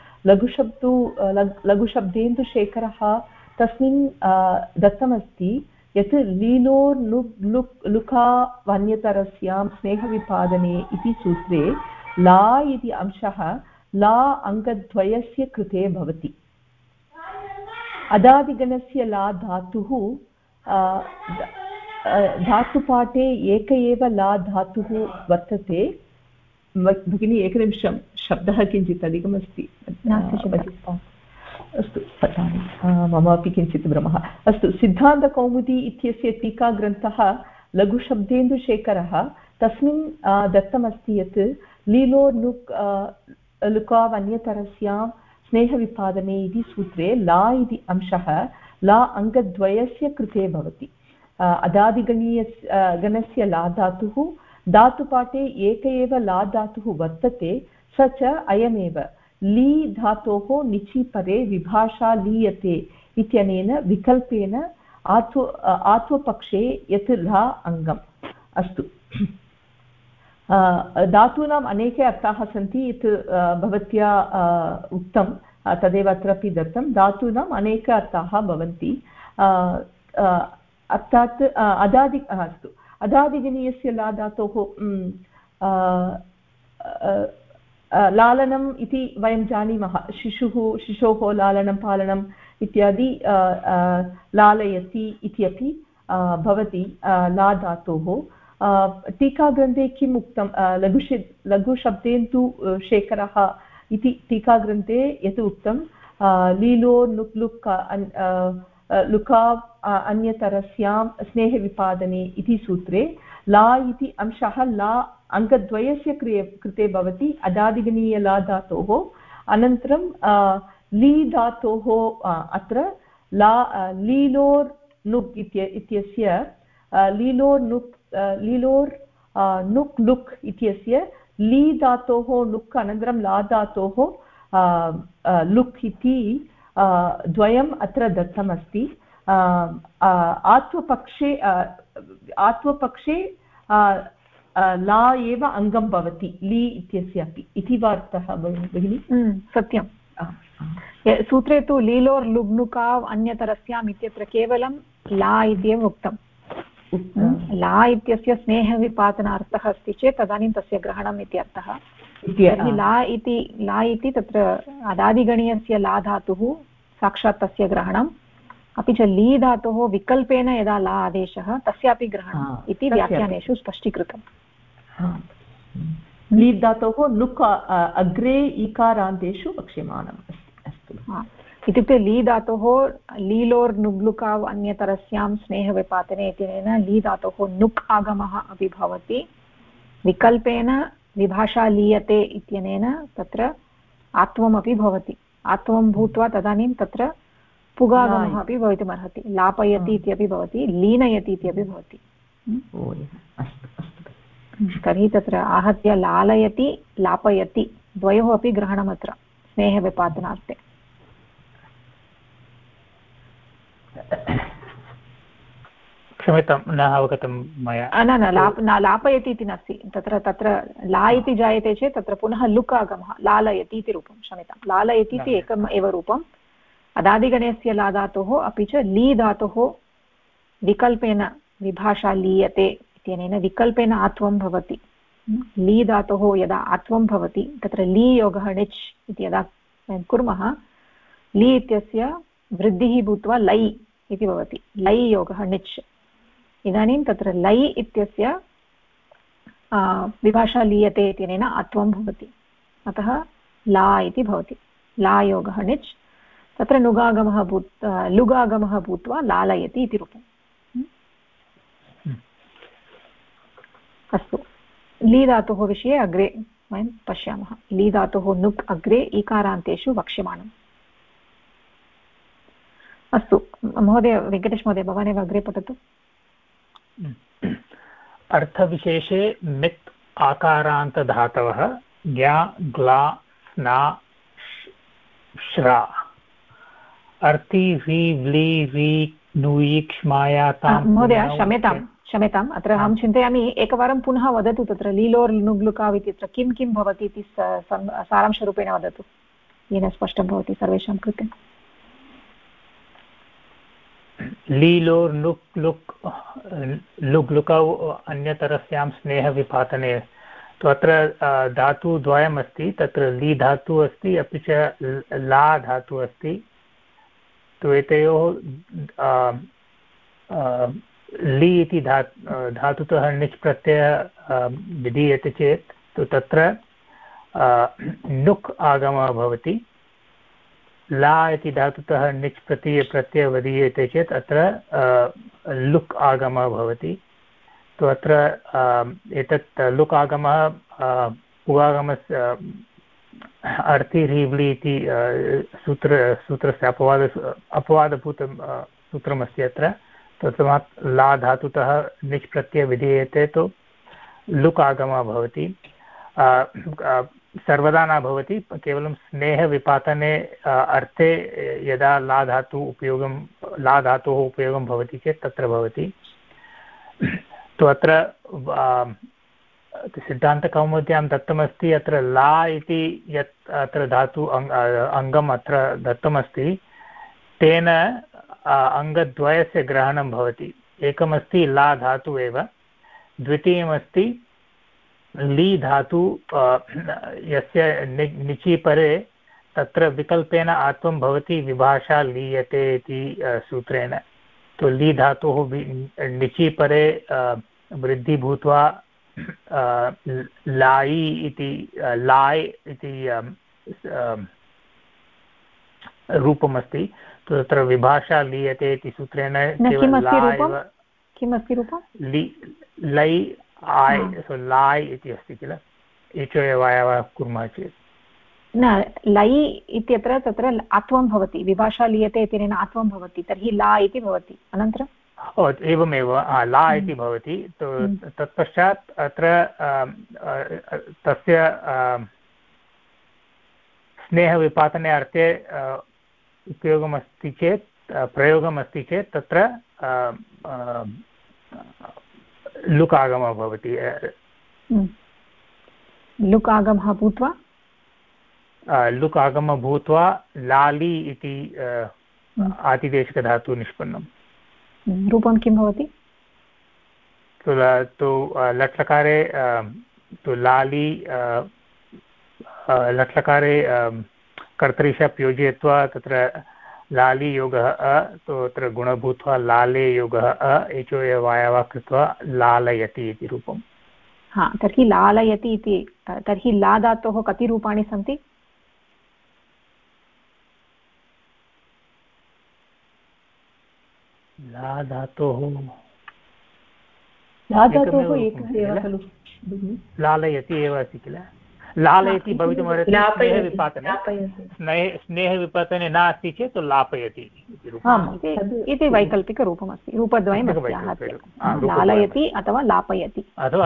लघुशब्देन्दुशेखरः तस्मिन् दत्तमस्ति यत् लीलोर्लुका वन्यतरस्यां स्नेहविपादने इति सूत्रे ला इति अंशः ला अङ्गद्वयस्य कृते भवति। अदादिगणस्य ला धातुः धातुपाठे एक एव ला धातुः वर्तते। भगिनी एकनिमिषं, शब्दः किञ्चित् अधिकमस्ति। अस्तु, पठामि, मम अपि किञ्चित् भ्रमः। अस्तु, सिद्धान्तकौमुदी इत्यस्य टीकाग्रन्थः लघुशब्देन्दुशेखरः तस्मिन् दत्तमस्ति यत् लुकावन्यतरस्यां स्नेहविपादने इति सूत्रे ला इति अंशः ला अङ्गद्वयस्य कृते भवति। अदादिगणस्य ला धातुः धातुपाठे एक एव ला धातुः वर्तते, स च अयमेव। ली धातोः निचि परे विभाषा लीयते इत्यनेन विकल्पेन आत्वपक्षे यत् ला अङ्गम्। अस्तु, धातूनाम् अनेके अर्थाः सन्ति यत् भवत्या उक्तं, तदेव अत्रापि दत्तं। धातूनाम् अनेके अर्थाः भवन्ति, अर्थात् अस्तु, अदादिगणीयस्य ला धातोः लालनम् इति वयं जानीमः। शिशोः लालनं पालनम् इत्यादि लालयति इत्यपि भवति ला धातोः। टीकाग्रन्थे किम् उक्तं? लघुशब्देन्तु शेखरः इति टीकाग्रन्थे यत् उक्तं लीलोर्लुक् लुका अन्यतरस्यां स्नेहविपादने इति सूत्रे ला इति अंशः ला अङ्गद्वयस्य कृते भवति अदादिगणीय ला धातोः। अनन्तरं ली धातोः अत्र लीलोर् नुक् इत्यस्य लीलोर् नुक् लुक् इत्यस्य ली धातोः नुक् अनन्तरं ला धातोः लुक् इति द्वयम् अत्र दत्तमस्ति। आत्वपक्षे ला एव अङ्गं भवति ली इत्यस्य अपि इति वार्तः भगिनि? सत्यं। सूत्रे तु लीलोर् लुग्नुकाव् अन्यतरस्याम् इत्यत्र केवलं ला इत्येव उक्तं, ला इत्यस्य स्नेहविपातनार्थः अस्ति चेत् तदानीं तस्य ग्रहणम् इति अर्थः। तर्हि ला इति तत्र अदादिगणीयस्य ला धातुः साक्षात् तस्य ग्रहणम्, अपि च ली धातोः विकल्पेन यदा ला आदेशः तस्यापि ग्रहणम् इति व्याख्यानेषु स्पष्टीकृतम्। ली धातोः लुक् अग्रे इकारान्तेषु वक्ष्यमाणम् अस्तु। इत्युक्ते ली धातोः लीलोर् नुग्लुकाव् अन्यतरस्यां स्नेहविपातने इत्यनेन ली धातोः नुक् आगमः अपि भवति, विकल्पेन विभाषा लीयते इत्यनेन तत्र आत्वमपि भवति, आत्वं भूत्वा तदानीं तत्र पुगागमः अपि भवितुमर्हति, लापयति इत्यपि भवति, लीनयति इत्यपि भवति। तर्हि तत्र आहत्य लालयति लापयति द्वयोः अपि ग्रहणमत्र स्नेहविपातनार्थे। क्षम्यतां, न अवगतं मया। न लापयति इति नास्ति, तत्र ला इति जायते चेत् तत्र पुनः लुक् आगमः, लालयति इति रूपं, क्षम्यतां, लालयति इति एकम् एव रूपम् अदादिगणस्य ला धातोः, अपि च ली धातोः विकल्पेन विभाषा लीयते इत्यनेन विकल्पेन आत्वं भवति। ली धातोः यदा आत्वं भवति तत्र ली योगः णिच् इति यदा वयं कुर्मः, ली इत्यस्य वृद्धिः भूत्वा लै इति भवति, लै योगः णिच्। इदानीं तत्र लै इत्यस्य विभाषा लीयते इत्यनेन आत्वं भवति, अतः ला इति भवति, ला योगः णिच्। तत्र लुगागमः भूत्वा लालयति इति रूपम्। अस्तु, ली धातोः विषये अग्रे वयं पश्यामः। ली धातोः नुक् अग्रे ईकारान्तेषु वक्ष्यमाणम्। अस्तु महोदय, वेङ्कटेश महोदय, भवानेव अग्रे पठतु। अर्थविशेषे मित् आकारान्तधातवः ज्ञा ग्ला स्ना श्रा अर्ति रि व्लि रि नुयि क्ष्मायातां। महोदय क्षम्यताम्, अत्र अहं चिन्तयामि एकवारं पुनः वदतु, तत्र लीलोर् नुग्लुकाव् इत्यत्र किं किं भवति इति सारांशरूपेण वदतु, येन स्पष्टं भवति सर्वेषां कृते। लीलोर् नुक् लुक् लुग्लुकौ अन्यतरस्यां स्नेहविपातने, तो अत्र धातुद्वयमस्ति, तत्र ली धातुः अस्ति अपि च ला धातुः अस्ति। तो एतयोः ली इति धातुतः णिच् प्रत्ययः विधीयते चेत् तो तत्र नुक् आगमः भवति, ला इति धातुतः णिच् प्रत्ययः विधीयते चेत् अत्र लुक् आगमः भवति। तो अत्र एतत् लुक् आगमः पुगागमस्य अर्थि ह्रीव्लि इति सूत्रस्य अपवादभूतं सूत्रमस्ति अत्र। तस्मात् ला धातुतः णिच् प्रत्ययः विधीयते तो लुक् आगमः भवति, सर्वदा न भवति, केवलं स्नेहविपातने अर्थे यदा ला धातोः उपयोगं भवति चेत् तत्र भवति। तो अत्र सिद्धान्तकौमुद्यां दत्तमस्ति, अत्र ला इति यत् अत्र धातु अङ्गम् अत्र दत्तमस्ति, तेन अङ्गद्वयस्य ग्रहणं भवति। एकमस्ति ला धातु एव, द्वितीयमस्ति ली धातु यस्य निचि परे तत्र विकल्पेन आत्वं भवति, विभाषा लीयते इति सूत्रेण। तो ली धातोः निचि परे वृद्धि भूत्वा लाई इति लाय् इति रूपमस्ति। तो तत्र विभाषा लीयते इति सूत्रेण किमस्ति रूपं लै आय्, सो लाय् इति अस्ति किल, एचोयवायवः कुर्मः चेत् न लै इत्यत्र तत्र आत्वं भवति, विभाषा लीयते इत्यनेन आत्वं भवति, तर्हि ला इति भवति। अनन्तरं एवमेव ला इति भवति। तत्पश्चात् अत्र तस्य स्नेहविपातने अर्थे उपयोगमस्ति चेत्, प्रयोगमस्ति चेत् तत्र लुक् आगमः भवति। लुक् आगमः भूत्वा लाली इति आतिदेशिकधातुः निष्पन्नम्। रूपं किं भवति? तो लट्लकारे तो लाली लट्लकारे कर्तरिशप् योजयित्वा तत्र लाली योगः तो तत्र गुणभूत्वा लाले योगः एचो वायवः कृत्वा लालयति इति रूपम्। हा, तर्हि लालयति इति, तर्हि ला धातोः कति रूपाणि सन्ति? ला धातोः एकः एव खलु, लालयति एव अस्ति किल, लालयति भवितुमर्हति स्नेहविपातने नास्ति चेत् तो लापयति इति वैकल्पिकरूपमस्ति, रूपद्वयम् लालयति अथवा लापयति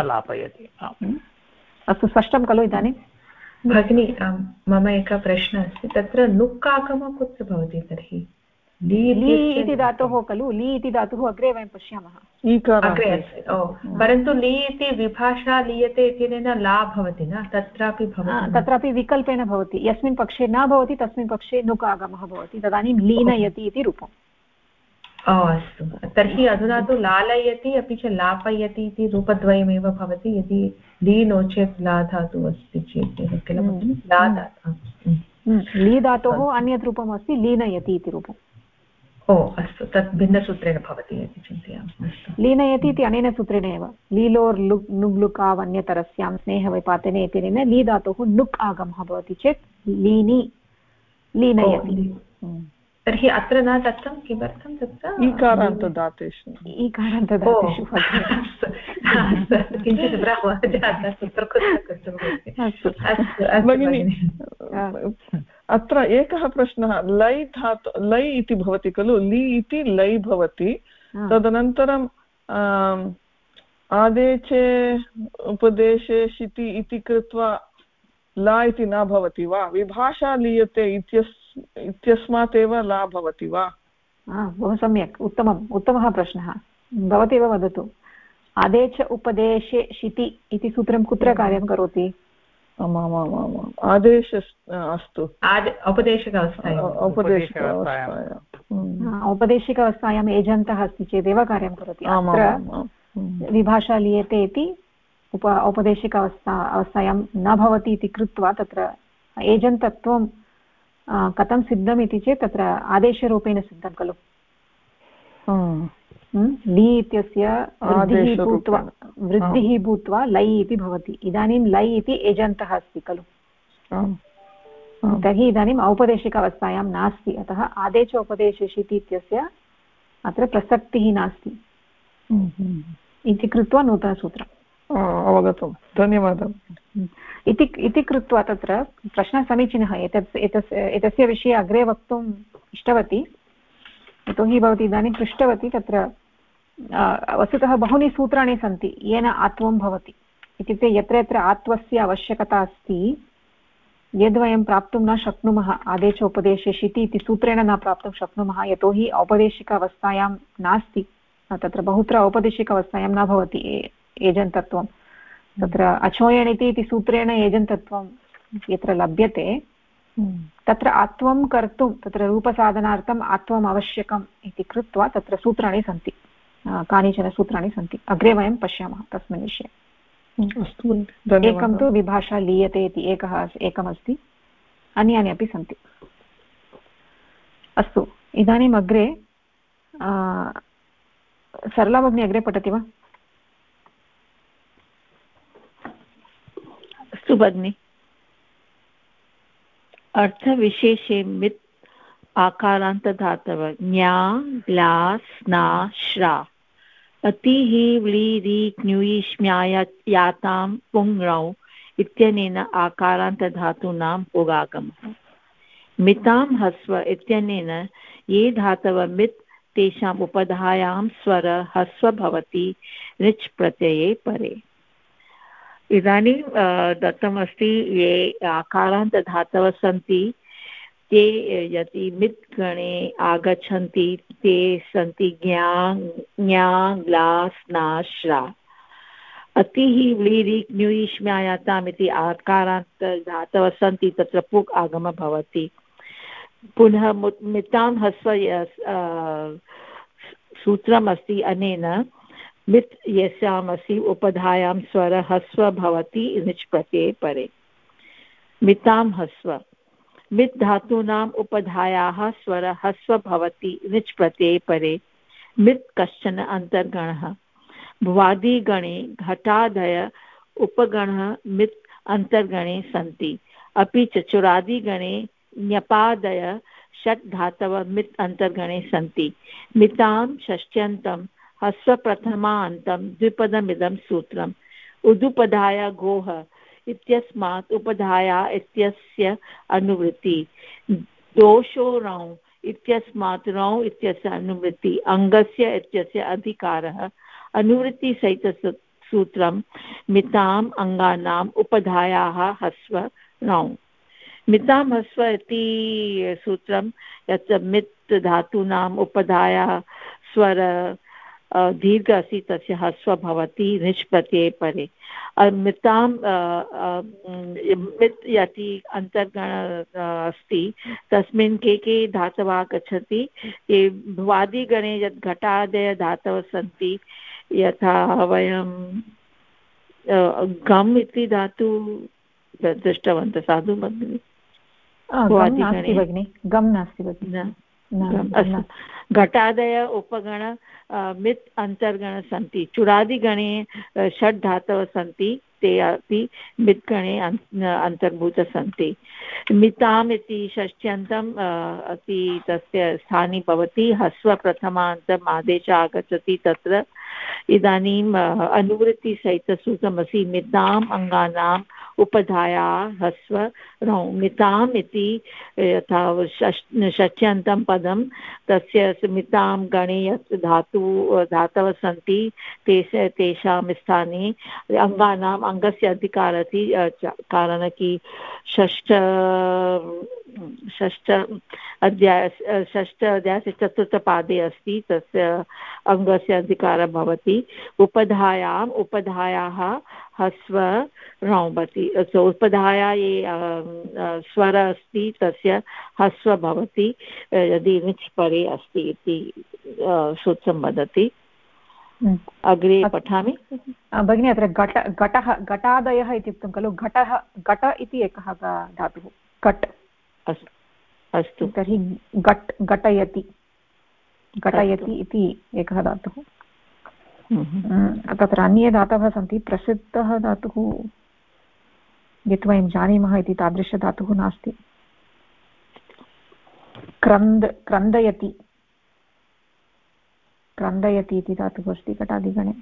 अस्तु, स्पष्टं खलु इदानीं? भगिनी, मम एकः प्रश्नः अस्ति, तत्र नुक् आगमः कुत्र भवति तर्हि? ली इति धातुः खलु, ली इति धातुः अग्रे वयं पश्यामः, परन्तु ली इति विभाषा लीयते इत्यनेन ला भवति न, तत्रापि भवति, तत्रापि विकल्पेन भवति, यस्मिन् पक्षे न भवति तस्मिन् पक्षे नुक् आगमः भवति, तदानीं लीनयति इति रूपम्। अस्तु, तर्हि अधुना तु लालयति अपि च लापयति इति रूपद्वयमेव भवति, यदि ली नो चेत् ला धातुः अस्ति चेत् एव किल, ला धातुः ली धातोः अन्यत् रूपम् अस्ति लीनयति इति रूपम्। अस्तु, तत् भिन्नसूत्रेण भवति इति चिन्तयामि। लीनयति इति अनेन सूत्रेण एव, लीलोर् नुग्लुकावन्यतरस्यां स्नेहविपातने इत्यनेन ली धातोः नुक् आगमः भवति चेत् लीनि लीनयति। तर्हि अत्र न दत्तं, किमर्थं तत्र ईकारान्तदातेषु किञ्चित् भ्रमः जातः भगिनि। अत्र एकः प्रश्नः, लै धातु, लै इति भवति खलु, ली इति लै भवति, तदनन्तरं आदेशे उपदेशे शिति इति कृत्वा ला इति न भवति वा? विभाषा लीयते इत्यस्मात् एव ला भवति वा? बहु सम्यक्, उत्तमः प्रश्नः, भवती एव वदतु। आदेश उपदेशे शिति इति सूत्रं कुत्र कार्यं करोति? आदेश अस्तु, औपदेशिकावस्थायाम् एजन्तः अस्ति चेदेव कार्यं करोति। अत्र विभाषा लीयते इति औपदेशिकावस्थायां न भवति इति कृत्वा तत्र एजन्तत्वं कथं सिद्धम् इति चेत् तत्र आदेशरूपेण सिद्धं खलु। ली इत्यस्य वृद्धिः भूत्वा लै इति भवति, इदानीं लै इति एजन्तः अस्ति खलु, तर्हि इदानीम् औपदेशिकावस्थायां नास्ति, अतः आदेशोपदेशशिति इत्यस्य अत्र प्रसक्तिः नास्ति इति कृत्वा नूतनसूत्रम्। अवगतं, धन्यवादः। इति कृत्वा तत्र प्रश्नः समीचीनः, एतस्य विषये अग्रे वक्तुम् इष्टवती, यतोहि भवती इदानीं पृष्टवती, तत्र वस्तुतः बहूनि सूत्राणि सन्ति येन आत्वं भवति, इत्युक्ते यत्र यत्र आत्वस्य आवश्यकता अस्ति, यद्वयं प्राप्तुं न शक्नुमः आदेशोपदेशे शिति इति सूत्रेण न प्राप्तुं शक्नुमः, यतोहि औपदेशिकावस्थायां नास्ति, तत्र बहुत्र औपदेशिकावस्थायां न भवति एजन्तत्वं, तत्र अचोयणिति इति सूत्रेण एजन्तत्वं यत्र लभ्यते तत्र आत्वं कर्तुं, तत्र रूपसाधनार्थम् आत्वम् आवश्यकम् इति कृत्वा तत्र सूत्राणि सन्ति, कानिचन सूत्राणि सन्ति, अग्रे वयं पश्यामः तस्मिन् विषये। एकं तु विभाषा लीयते इति एकमस्ति, अन्यानि अपि सन्ति। अस्तु, इदानीम् अग्रे सरला भगिनी अग्रे पठति वा? अस्तु भगिनि। अर्थविशेषे मित् आकारान्तधातव ज्ञा ग्ला स्ना श्रा अतिः व्लीरि क्ञुयि स्म्यायातां पुङ्रौ इत्यनेन आकारान्तधातूनां पुगागमः। मितां हस्व इत्यनेन ये धातव मित् तेषाम् उपधायां स्वर हस्व भवति ऋच् प्रत्यये परे। इदानीं दत्तमस्ति ये आकारान्तधातवः सन्ति ते यदि मित् गणे आगच्छन्ति ते सन्ति ज्ञा ज्ञा ग्ला स्ना श्रा। अतिः व्लीरि क्ञुयि स्म्यायाताम् इति आकारान्तधातवः सन्ति, तत्र पुक् आगमः भवति। पुनः मितां हस्व सूत्रमस्ति, अनेन मित् यस्यामसि उपधायां स्वरः ह्रस्व भवति निच् प्रत्यये परे मितां ह्रस्व मित् धातूनाम् उपधायाः स्वरः ह्रस्व भवति निच् प्रत्यये परे मित् कश्चन अन्तर्गणः भुवादिगणे घटादय उपगणः मित् अन्तर्गणे सन्ति अपि च चुरादिगणे ञपादय षट् धातवः मित् अन्तर्गणे सन्ति मितां षष्ट्यन्तं ह्रस्वप्रथमान्तं द्विपदमिदं सूत्रम् उदुपधाया गोः इत्यस्मात् उपधाया इत्यस्य अनुवृत्ति दोषो रौ इत्यस्मात् रौ इत्यस्य अनुवृत्ति अङ्गस्य इत्यस्य अधिकारः अनुवृत्तिसहितसूत्रं मिताम् अङ्गानाम् उपधायाः ह्रस्व रौ मितां ह्रस्व इति सूत्रं यत् मित् धातूनाम् उपधायाः स्वर दीर्घ अस्ति तस्य ह्रस्व भवति निच् प्रत्यये परे मितां मित् यदि अन्तर्गण अस्ति तस्मिन् के धातवः आगच्छति ये भुवादिगणे यत् घटादय धातवः सन्ति यथा वयं गम् इति धातु दृष्टवन्तः साधु भगिनि गम् नास्ति भगिनि घटादय उपगण मित् अन्तर्गण सन्ति चुरादिगणे षट् धातवः सन्ति ते अपि मित्गणे अन्तर्भूत सन्ति मिताम् इति षष्ट्यन्तम् अपि तस्य स्थाने भवति ह्रस्व प्रथमान्तम् आदेशः आगच्छति तत्र इदानीम् अनुवृत्तिसहितसूत्रमस्ति मिताम् अङ्गानाम् उपधाया ह्रस्व रौ मिताम् इति यथा षष्ट्यन्तं पदं तस्य मितां गणे यत् धातवः सन्ति तेषां स्थाने अङ्गानाम् अङ्गस्य अधिकारः अस्ति कारण कि षष्ठ अध्यायस्य चतुर्थपादे अस्ति तस्य अङ्गस्य अधिकारः भवति उपधायाः ह्रस्व रौ भवति उपधाया ये स्वर अस्ति तस्य ह्रस्व भवति यदि निच् परे अस्ति इति सूत्रं वदति अग्रे पठामि भगिनि अत्र घटादयः इत्युक्तं खलु घट इति एकः धातुः घट् अस्तु तर्हि घटयति इति एकः धातुः तत्र अन्ये धातवः सन्ति प्रसिद्धः धातुः यत् वयं जानीमः इति तादृशधातुः नास्ति क्रन्दयति इति धातुः अस्ति घटादिगणे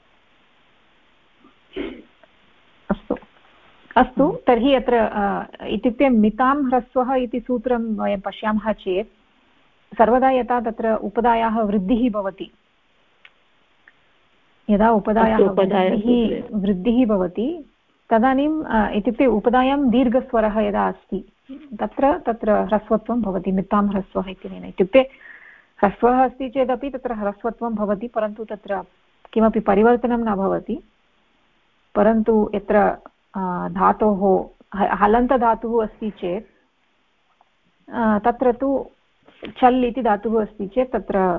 अस्तु तर्हि अत्र इत्युक्ते मितां ह्रस्वः इति सूत्रं वयं पश्यामः चेत् सर्वदा यथा तत्र उपधायाः वृद्धिः भवति यदा उपधायाः वृद्धिः भवति तदानीम् इत्युक्ते उपधायां दीर्घस्वरः यदा अस्ति तत्र ह्रस्वत्वं भवति मितां ह्रस्वः इत्यनेन इत्युक्ते ह्रस्वः अस्ति चेदपि तत्र ह्रस्वत्वं भवति परन्तु तत्र किमपि परिवर्तनं न भवति परन्तु यत्र धातोः हलन्तधातुः अस्ति चेत् तत्र तु चल् इति धातुः अस्ति चेत्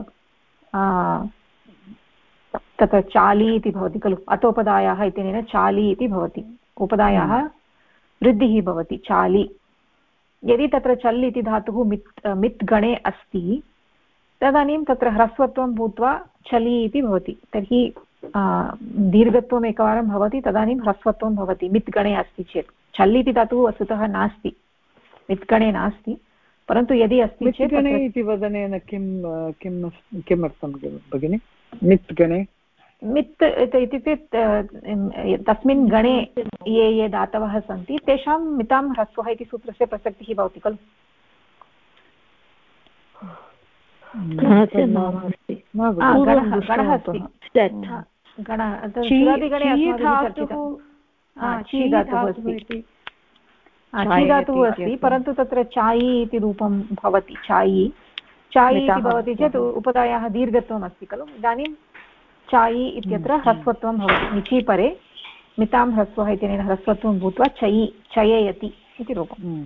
तत्र चाली इति भवति खलु अतोपदायाः इत्यनेन चाली इति भवति उपदायाः वृद्धिः भवति चाली यदि तत्र चल् इति धातुः मित् गणे अस्ति तदानीं तत्र ह्रस्वत्वं भूत्वा चलि इति भवति तर्हि दीर्घत्वम् एकवारं भवति तदानीं ह्रस्वत्वं भवति मित् गणे अस्ति चेत् चल् इति धातुः वस्तुतः नास्ति मित् गणे नास्ति परन्तु यदि अस्ति चेत् इति वदनेन किमर्थं भगिनि मित् गणे मित् इत्युक्ते तस्मिन् गणे ये धातवः सन्ति तेषां मितां ह्रस्वः इति सूत्रस्य प्रसक्तिः भवति खलु गणः अस्ति धातुः अस्ति परन्तु तत्र चायि इति रूपं भवति चायि इति भवति चेत् उपधायाः दीर्घत्वम् अस्ति खलु इदानीं चायि इत्यत्र ह्रस्वत्वं भवति निचि परे मितां ह्रस्वः इत्यनेन ह्रस्वत्वं भूत्वा चयेयति इति रूपम्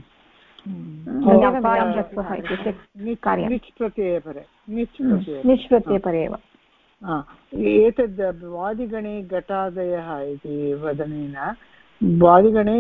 ह्रस्वः इत्यस्य कार्यं निच् प्रत्यये परे एव एतद् वादिगणे घटादयः इति वदनेन वादिगणे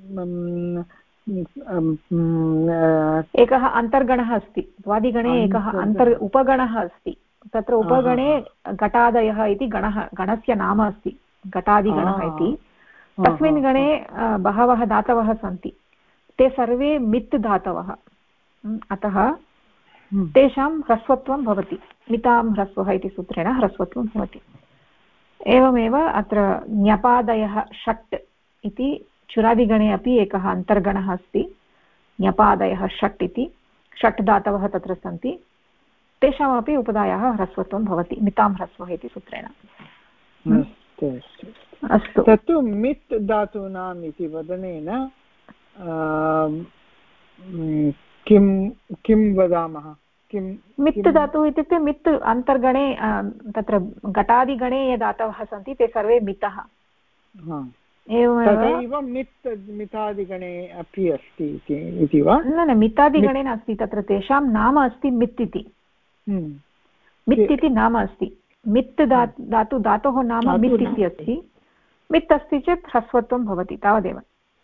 एकः अन्तर्गणः अस्ति वादिगणे एकः उपगणः अस्ति तत्र उपगणे घटादयः इति गणस्य नाम अस्ति घटादिगणः इति तस्मिन् गणे बहवः धातवः सन्ति ते सर्वे मित् धातवः अतः तेषां ह्रस्वत्वं भवति मितां ह्रस्वः इति सूत्रेण ह्रस्वत्वं भवति एवमेव अत्र ञपादयः षट् इति चुरादिगणे अपि एकः अन्तर्गणः अस्ति ञपादयः षट् इति षट् धातवः तत्र सन्ति तेषामपि उपधायाः ह्रस्वत्वं भवति मितां ह्रस्वः इति सूत्रेण अस्तु तत्तु मित् धातूनाम् इति वदनेन किं वदामः मित् धातुः इत्युक्ते मित् अन्तर्गणे तत्र घटादिगणे ये धातवः सन्ति ते सर्वे मितः तथैव मितादिगणे अपि अस्ति इति वा न मितादिगणे नास्ति तत्र तेषां नाम अस्ति मित् इति मित् इति नाम अस्ति मित् धातोः नाम मित् इति अस्ति मित् अस्ति चेत् ह्रस्वत्वं भवति तावदेव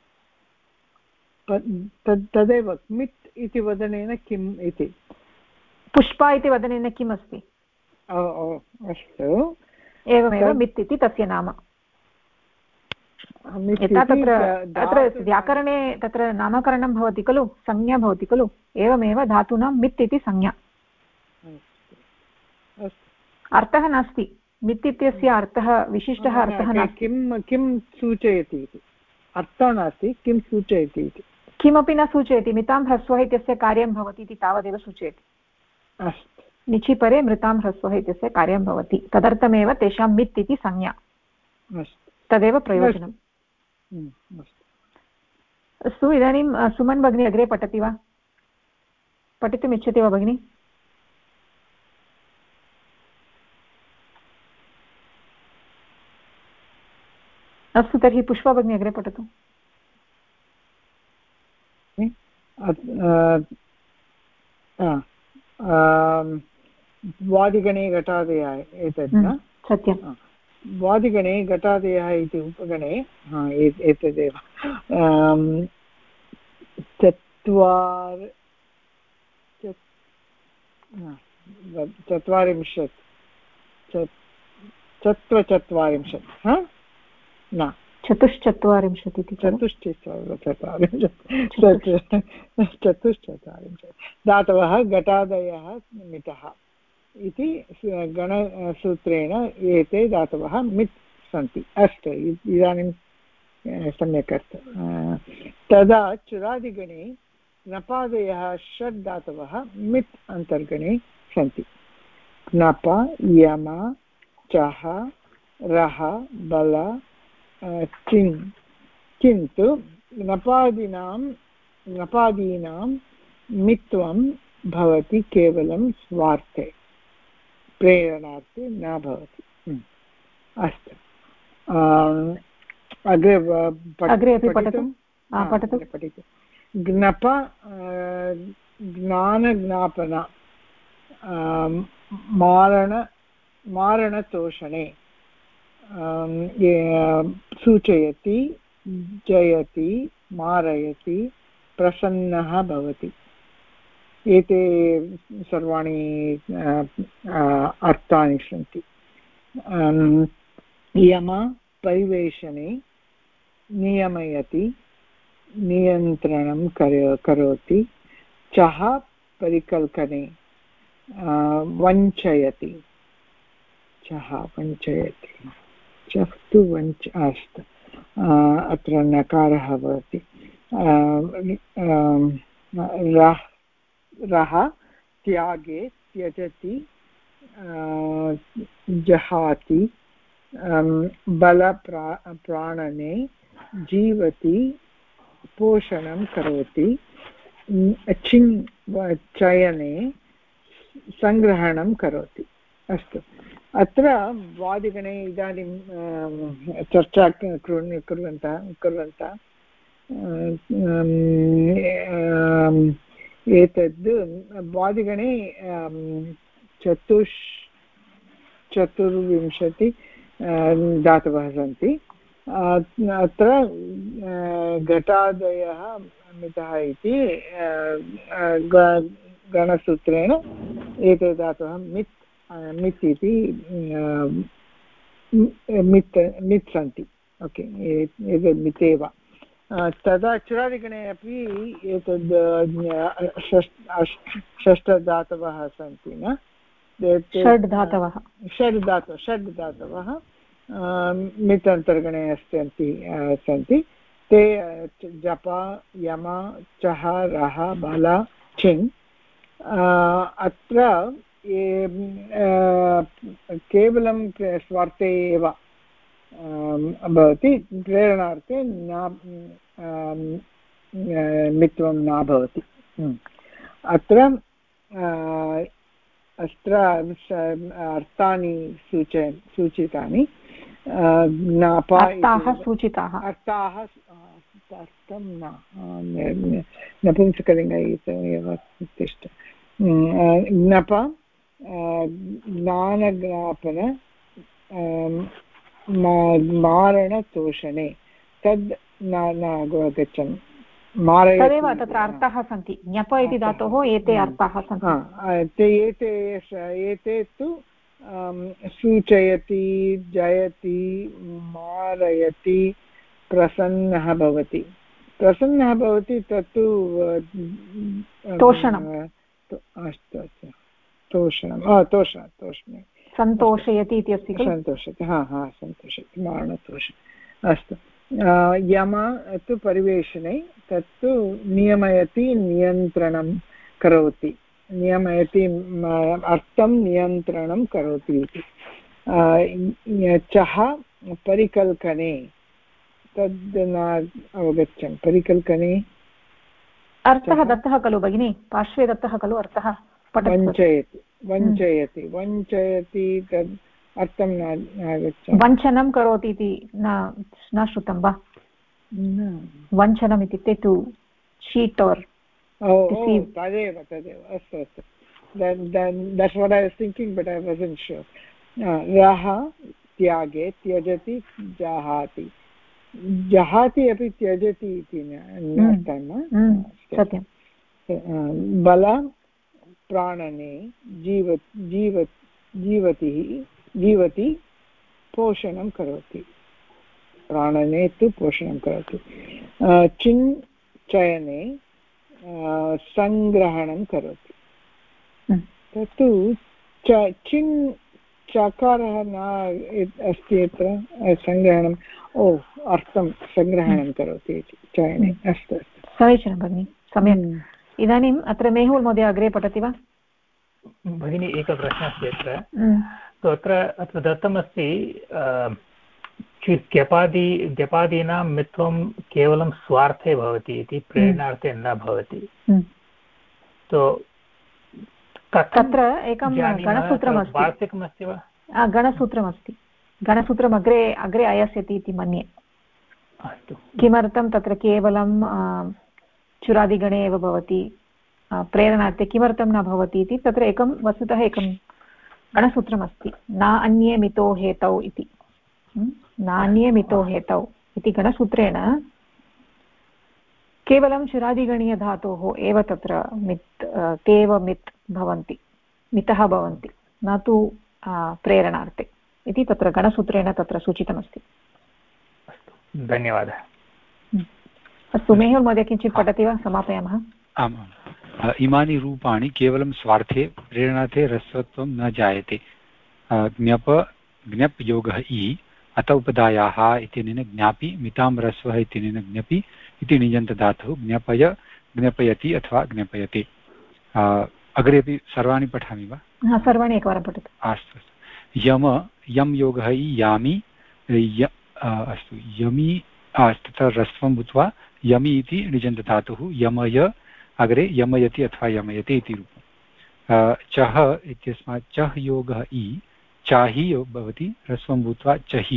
तदेव मित् इति वदनेन किम् इति पुष्पा इति वदनेन किम् अस्ति अस्तु एवमेव मित् इति तस्य नाम यथा तत्र व्याकरणे तत्र नामकरणं भवति खलु संज्ञा भवति खलु एवमेव धातूनां मित् इति संज्ञा अर्थः नास्ति मित् इत्यस्य अर्थः विशिष्टः अर्थः नास्ति किं सूचयति इति अर्थः नास्ति किं सूचयति इति किमपि न सूचयति मितां ह्रस्वः इत्यस्य कार्यं भवति इति तावदेव सूचयति अस्तु निचिपरे मृतां ह्रस्वः इत्यस्य कार्यं भवति तदर्थमेव तेषां मित् इति संज्ञा तदेव प्रयोजनम् अस्तु इदानीं सुमन् भगिनी अग्रे पठति वा पठितुम् इच्छति वा भगिनी अस्तु तर्हि पुष्पा भगिनी अग्रे पठतु वादिगणे घटादयः एतत् सत्यं वादिगणे घटादयः इति उपगणे एतदेव चत्वारिंशत् न चतुश्चत्वारिंशत् इति चतुश्चत्वारिंशत् धातवः घटादयः मितः इति गणसूत्रेण एते धातवः मित् सन्ति अस्तु इदानीं सम्यक् अर्थः तदा चुरादिगणे नपादयः षड् धातवः मित् अन्तर्गणे सन्ति नप यम चः रः बल चिन् किन्तु नपादीनां मित्वं भवति केवलं स्वार्थे प्रेरणार्थे न भवति अस्तु अग्रे अपि पठतु ज्ञप ज्ञानज्ञापन मारणतोषणे सूचयति जयति मारयति प्रसन्नः भवति एते सर्वाणि अर्थानि सन्ति यम परिवेशने नियमयति नियन्त्रणं करोति चः परिकल्पने वञ्चयति चः वञ्चयति चः तु अस्तु अत्र नकारः भवति रः त्यागे त्यजति जहाति बलप्राणने जीवति पोषणं करोति चिन् चयने सङ्ग्रहणं करोति अस्तु अत्र वादिगणे इदानीं चर्चा कुर्वन्तः एतद् वादिगणे चतुर्विंशति धातवः सन्ति। अत्र घटादयः मितः इति गणसूत्रेण एते धातवः मित् इति मित् सन्ति। ओके, एतद् मितेव। तदा चुरादिगणे अपि एतद् षष्ठधातवः सन्ति न, षड् धातवः मित् अन्तर्गणे सन्ति। ते जप यम चः रः बल छिन्। अत्र केवलं स्वार्थे एव भवति, प्रेरणार्थे न मित्वं न भवति। अत्र अर्थानि सूचितानि। सूचिताः अर्थं नपुंसकलिङ्ग एव तिष्ठ। ज्ञप ज्ञानज्ञापन मारणतोषणे तद् न गच्छन्। तदेव तत्र अर्थाः सन्ति। ज्ञप इति धातोः एते अर्थाः सन्ति। एते तु सूचयति, जयति, मारयति, प्रसन्नः भवति। प्रसन्नः भवति तत्तु तोषणं। सन्तोषयति इति अस्ति खलु। सन्तोषति, सन्तोषति, मारणतोष। अस्तु। यम तु परिवेशने, तत्तु नियमयति, नियन्त्रणं करोति। नियमयति अर्थं नियन्त्रणं करोति इति। चः परिकल्पने, तद् न अवगच्छन्। परिकल्पने अर्थः दत्तः खलु भगिनि, पार्श्वे दत्तः खलु अर्थः। वञ्चयति तद् अर्थं न आगच्छति। वञ्चनं करोति इति न श्रुतं वा? वञ्चनम् इत्युक्ते टु चीट् और् तदेव अस्तु। That's what I was thinking, but I wasn't sure. रः त्यागे, त्यजति, जहाति। जहाति अपि त्यजति इति अर्थं। सत्यं। बल प्राणने जीवति, पोषणं करोति। प्राणने तु पोषणं करोति। चिन् चयने सङ्ग्रहणं करोति। तत्तु चिन् चकारः न अस्ति अत्र। सङ्ग्रहणं अर्थं सङ्ग्रहणं करोति इति चयने। अस्तु समीचीनं भगिनि, सम्यक्। इदानीम् अत्र मेहुल् महोदय अग्रे पठति वा? भगिनी, एकः प्रश्नः अस्ति अत्र। अत्र दत्तमस्ति ज्ञपादीनां मित्वं केवलं स्वार्थे भवति इति, प्रेरणार्थे न भवति। तत्र एकं गणसूत्रमस्ति। वार्तिकमस्ति वा? गणसूत्रमस्ति। गणसूत्रम् अग्रे आयास्यति इति मन्ये। अस्तु। किमर्थं तत्र केवलं चुरादिगणे एव भवति, प्रेरणार्थे किमर्थं न भवति इति तत्र वस्तुतः एकं गणसूत्रमस्ति। नान्ये मितो हेतौ इति। नान्ये मितो हेतौ इति गणसूत्रेण केवलं चुरादिगणीयधातोः एव तत्र ते एव मितः भवन्ति, न तु प्रेरणार्थे इति तत्र गणसूत्रेण तत्र सूचितमस्ति। धन्यवादः। अस्तु, मेहुल् महोदय किञ्चित् पठति वा? समापयामः। आम्। इमानि रूपाणि केवलं स्वार्थे प्रेरणार्थे ह्रस्वत्वं न जायते। ज्ञप् योगः इ अत उपधायाः इत्यनेन ज्ञापि, मितां ह्रस्वः इत्यनेन ज्ञपि इति निजन्तधातुः ज्ञपयति अथवा ज्ञपयति। अग्रे अपि सर्वाणि पठामि वा? सर्वाणि एकवारं पठतु। अस्तु। यम योगः इ यामि, अस्तु, यमि तत्र ह्रस्वं भूत्वा यमि इति निजन्तधातुः। यमय अग्रे यमयति अथवा यमयति इति रूपं। चः इत्यस्मात् चः योगः इ, चाहि भवति, ह्रस्वं भूत्वा चहि,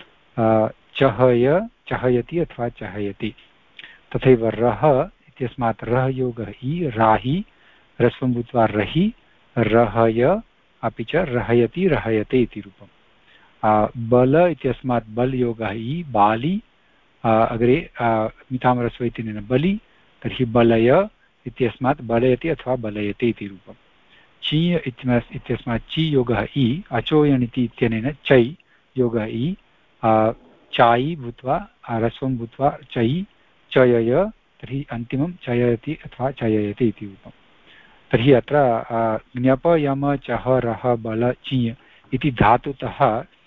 चहयति अथवा चहयति। तथैव रः इत्यस्मात् रः योगः इ, राहि, ह्रस्वं भूत्वा रहि, रहय अपि च रहयति रहयते इति रूपं बल इत्यस्मात् बल् योगः इ बालि अग्रे मितामरस्व इत्यनेन बलि तर्हि बलय इत्यस्मात् बलयति अथवा बलयते इति रूपं चीय इत्यस्मात् ची योगः इ अचोयणिति इत्यनेन चै योगः इ चायि भूत्वा ह्रस्वं भूत्वा चै चयय तर्हि अन्तिमं चयति अथवा चययति इति रूपं तर्हि अत्र ज्ञप यम चह रह बल चीय इति धातुतः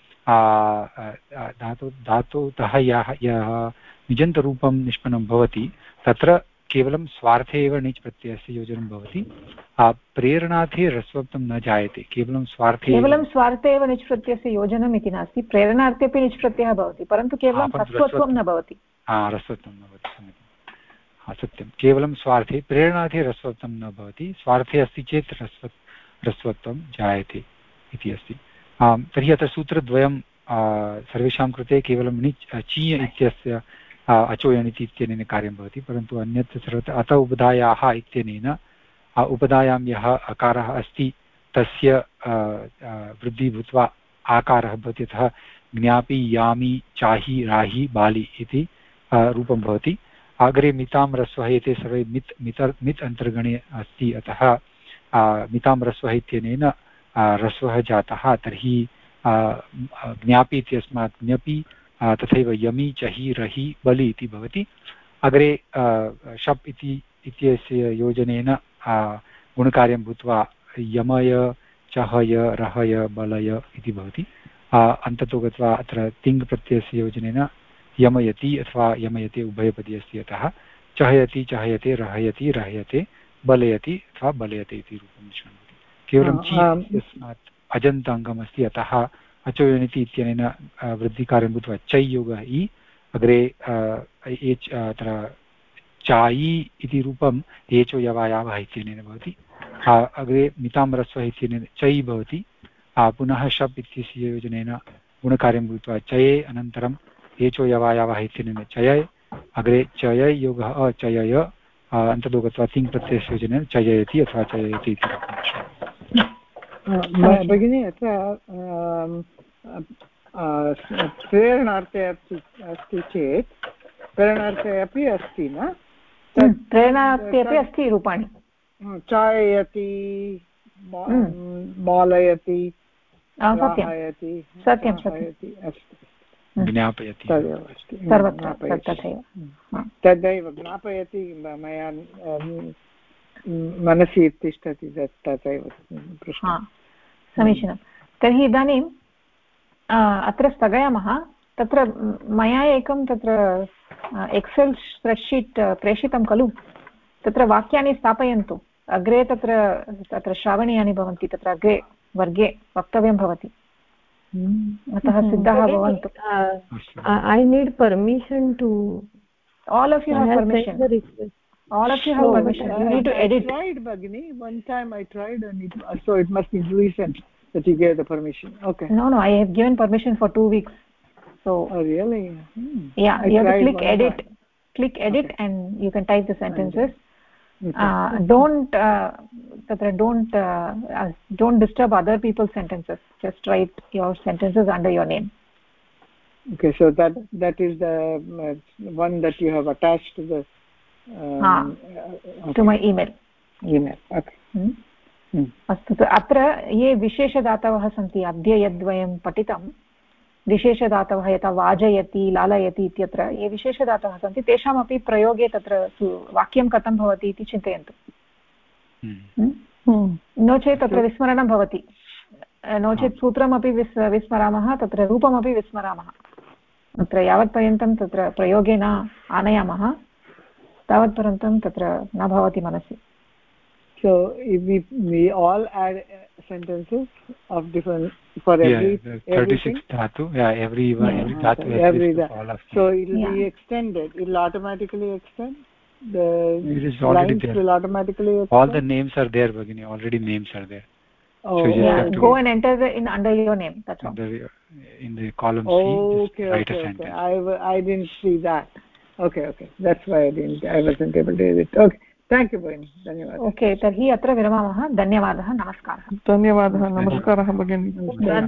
धातुतः यः निजन्तरूपं निष्पन्नं भवति तत्र केवलं स्वार्थे एव णिच् प्रत्ययस्य योजनं भवति प्रेरणार्थे ह्रस्वत्वं न जायते केवलं स्वार्थे एव णिच् प्रत्ययस्य योजनम् इति नास्ति प्रेरणार्थे अपि णिच् प्रत्ययः भवति परन्तु केवलं ह्रस्वत्वं न भवति ह्रस्वत्वं न भवति सत्यं केवलं स्वार्थे प्रेरणार्थे ह्रस्वत्वं न भवति स्वार्थे अस्ति चेत् ह्रस्वत्वं जायते इति अस्ति तर्हि अत्र सूत्रद्वयं सर्वेषां कृते केवलं णिच् चीय इत्यस्य अचोयणिति इत्यनेन कार्यं भवति परन्तु अन्यत् सर्वत्र अत उपधायाः इत्यनेन उपधायां यः अकारः अस्ति तस्य वृद्धिः भूत्वा आकारः भवति अतः ज्ञापि यामि चाहि राहि बालि इति रूपं भवति अग्रे मितां ह्रस्वः एते सर्वे मित् अन्तर्गणे अस्ति अतः मितां ह्रस्वः इत्यनेन ह्रस्वः जातः तर्हि ज्ञापि इत्यस्मात् ज्ञपि तथैव यमि चहि रहि बलि इति भवति अग्रे शप् इत्यस्य योजनेन गुणकार्यं भूत्वा यमय चहय रहय बलय इति भवति अन्ततो गत्वा अत्र तिङ् प्रत्ययस्य योजनेन यमयति अथवा यमयते उभयपदी अस्ति अतः चहयति चहयते रहयति रहयते बलयति अथवा बलयते इति रूपं निष्पन्नति केवलं ची यस्मात् अजन्ताङ्गमस्ति अतः अचोयणिति इत्यनेन वृद्धिकार्यं भूत्वा चै योगः इ अग्रे अत्र चायि इति रूपम् एचो यवायावः इत्यनेन भवति अग्रे मितां ह्रस्वः इत्यनेन चै भवति पुनः शप् इत्यस्य योजनेन गुणकार्यं भूत्वा चये अनन्तरम् एचो यवायावः इत्यनेन चयय अग्रे चय योगः अचयय अन्ततो गत्वा तिङ् प्रत्ययस्य योजनेन चययति अथवा चययति इति भगिनी अत्र प्रेरणार्थे अस्ति चेत् प्रेरणार्थे अपि अस्ति न प्रेरणार्थे अपि अस्ति रूपाणि चाययति बालयति सत्यं ज्ञापयति तदैव ज्ञापयति मया मनसि तिष्ठति तथैव समीचीनं तर्हि इदानीम् अत्र स्थगयामः तत्र मया एकं तत्र एक्सेल् स्प्रेड्शीट् प्रेषितं खलु तत्र वाक्यानि स्थापयन्तु अग्रे तत्र श्रावणीयानि भवन्ति तत्र अग्रे वर्गे वक्तव्यं भवति अतः सिद्धाः भवन्तु I need permission to all of you have permission all of you have permission you need to edit I tried Bhagini one time I tried and so it must be recent that you gave the permission okay no I have given permission for 2 weeks so oh really yeah you have to click edit okay. And you can type the sentences okay. Don't disturb other people's sentences just write your sentences under your name okay so that is the one that you have attached to the okay. to my email okay अस्तु अत्र ये विशेषधातवः सन्ति अद्य यद्वयं पठितं विशेषधातवः यथा वाजयति लालयति इत्यत्र ये विशेषधातवः सन्ति तेषामपि प्रयोगे तत्र वाक्यं कथं भवति इति चिन्तयन्तु नो चेत् तत्र विस्मरणं भवति नो चेत् सूत्रमपि विस्मरामः तत्र रूपमपि विस्मरामः अत्र यावत्पर्यन्तं तत्र प्रयोगे न आनयामः तावत्पर्यन्तं तत्र न भवति मनसि so if we all add sentences of different for every 36 dhatu every dhatu every so it will be extended it will automatically extend the lines will automatically extend. All the names are there Bhagini already names are there so you just have to go and enter in under your name that's all in the column C just write a sentence I didn't see that okay that's why I wasn't able to do it okay thank you भगिनि धन्यवादः okay तर्हि अत्र विरमामः धन्यवादः नमस्कारः धन्यवादः नमस्कारः भगिनि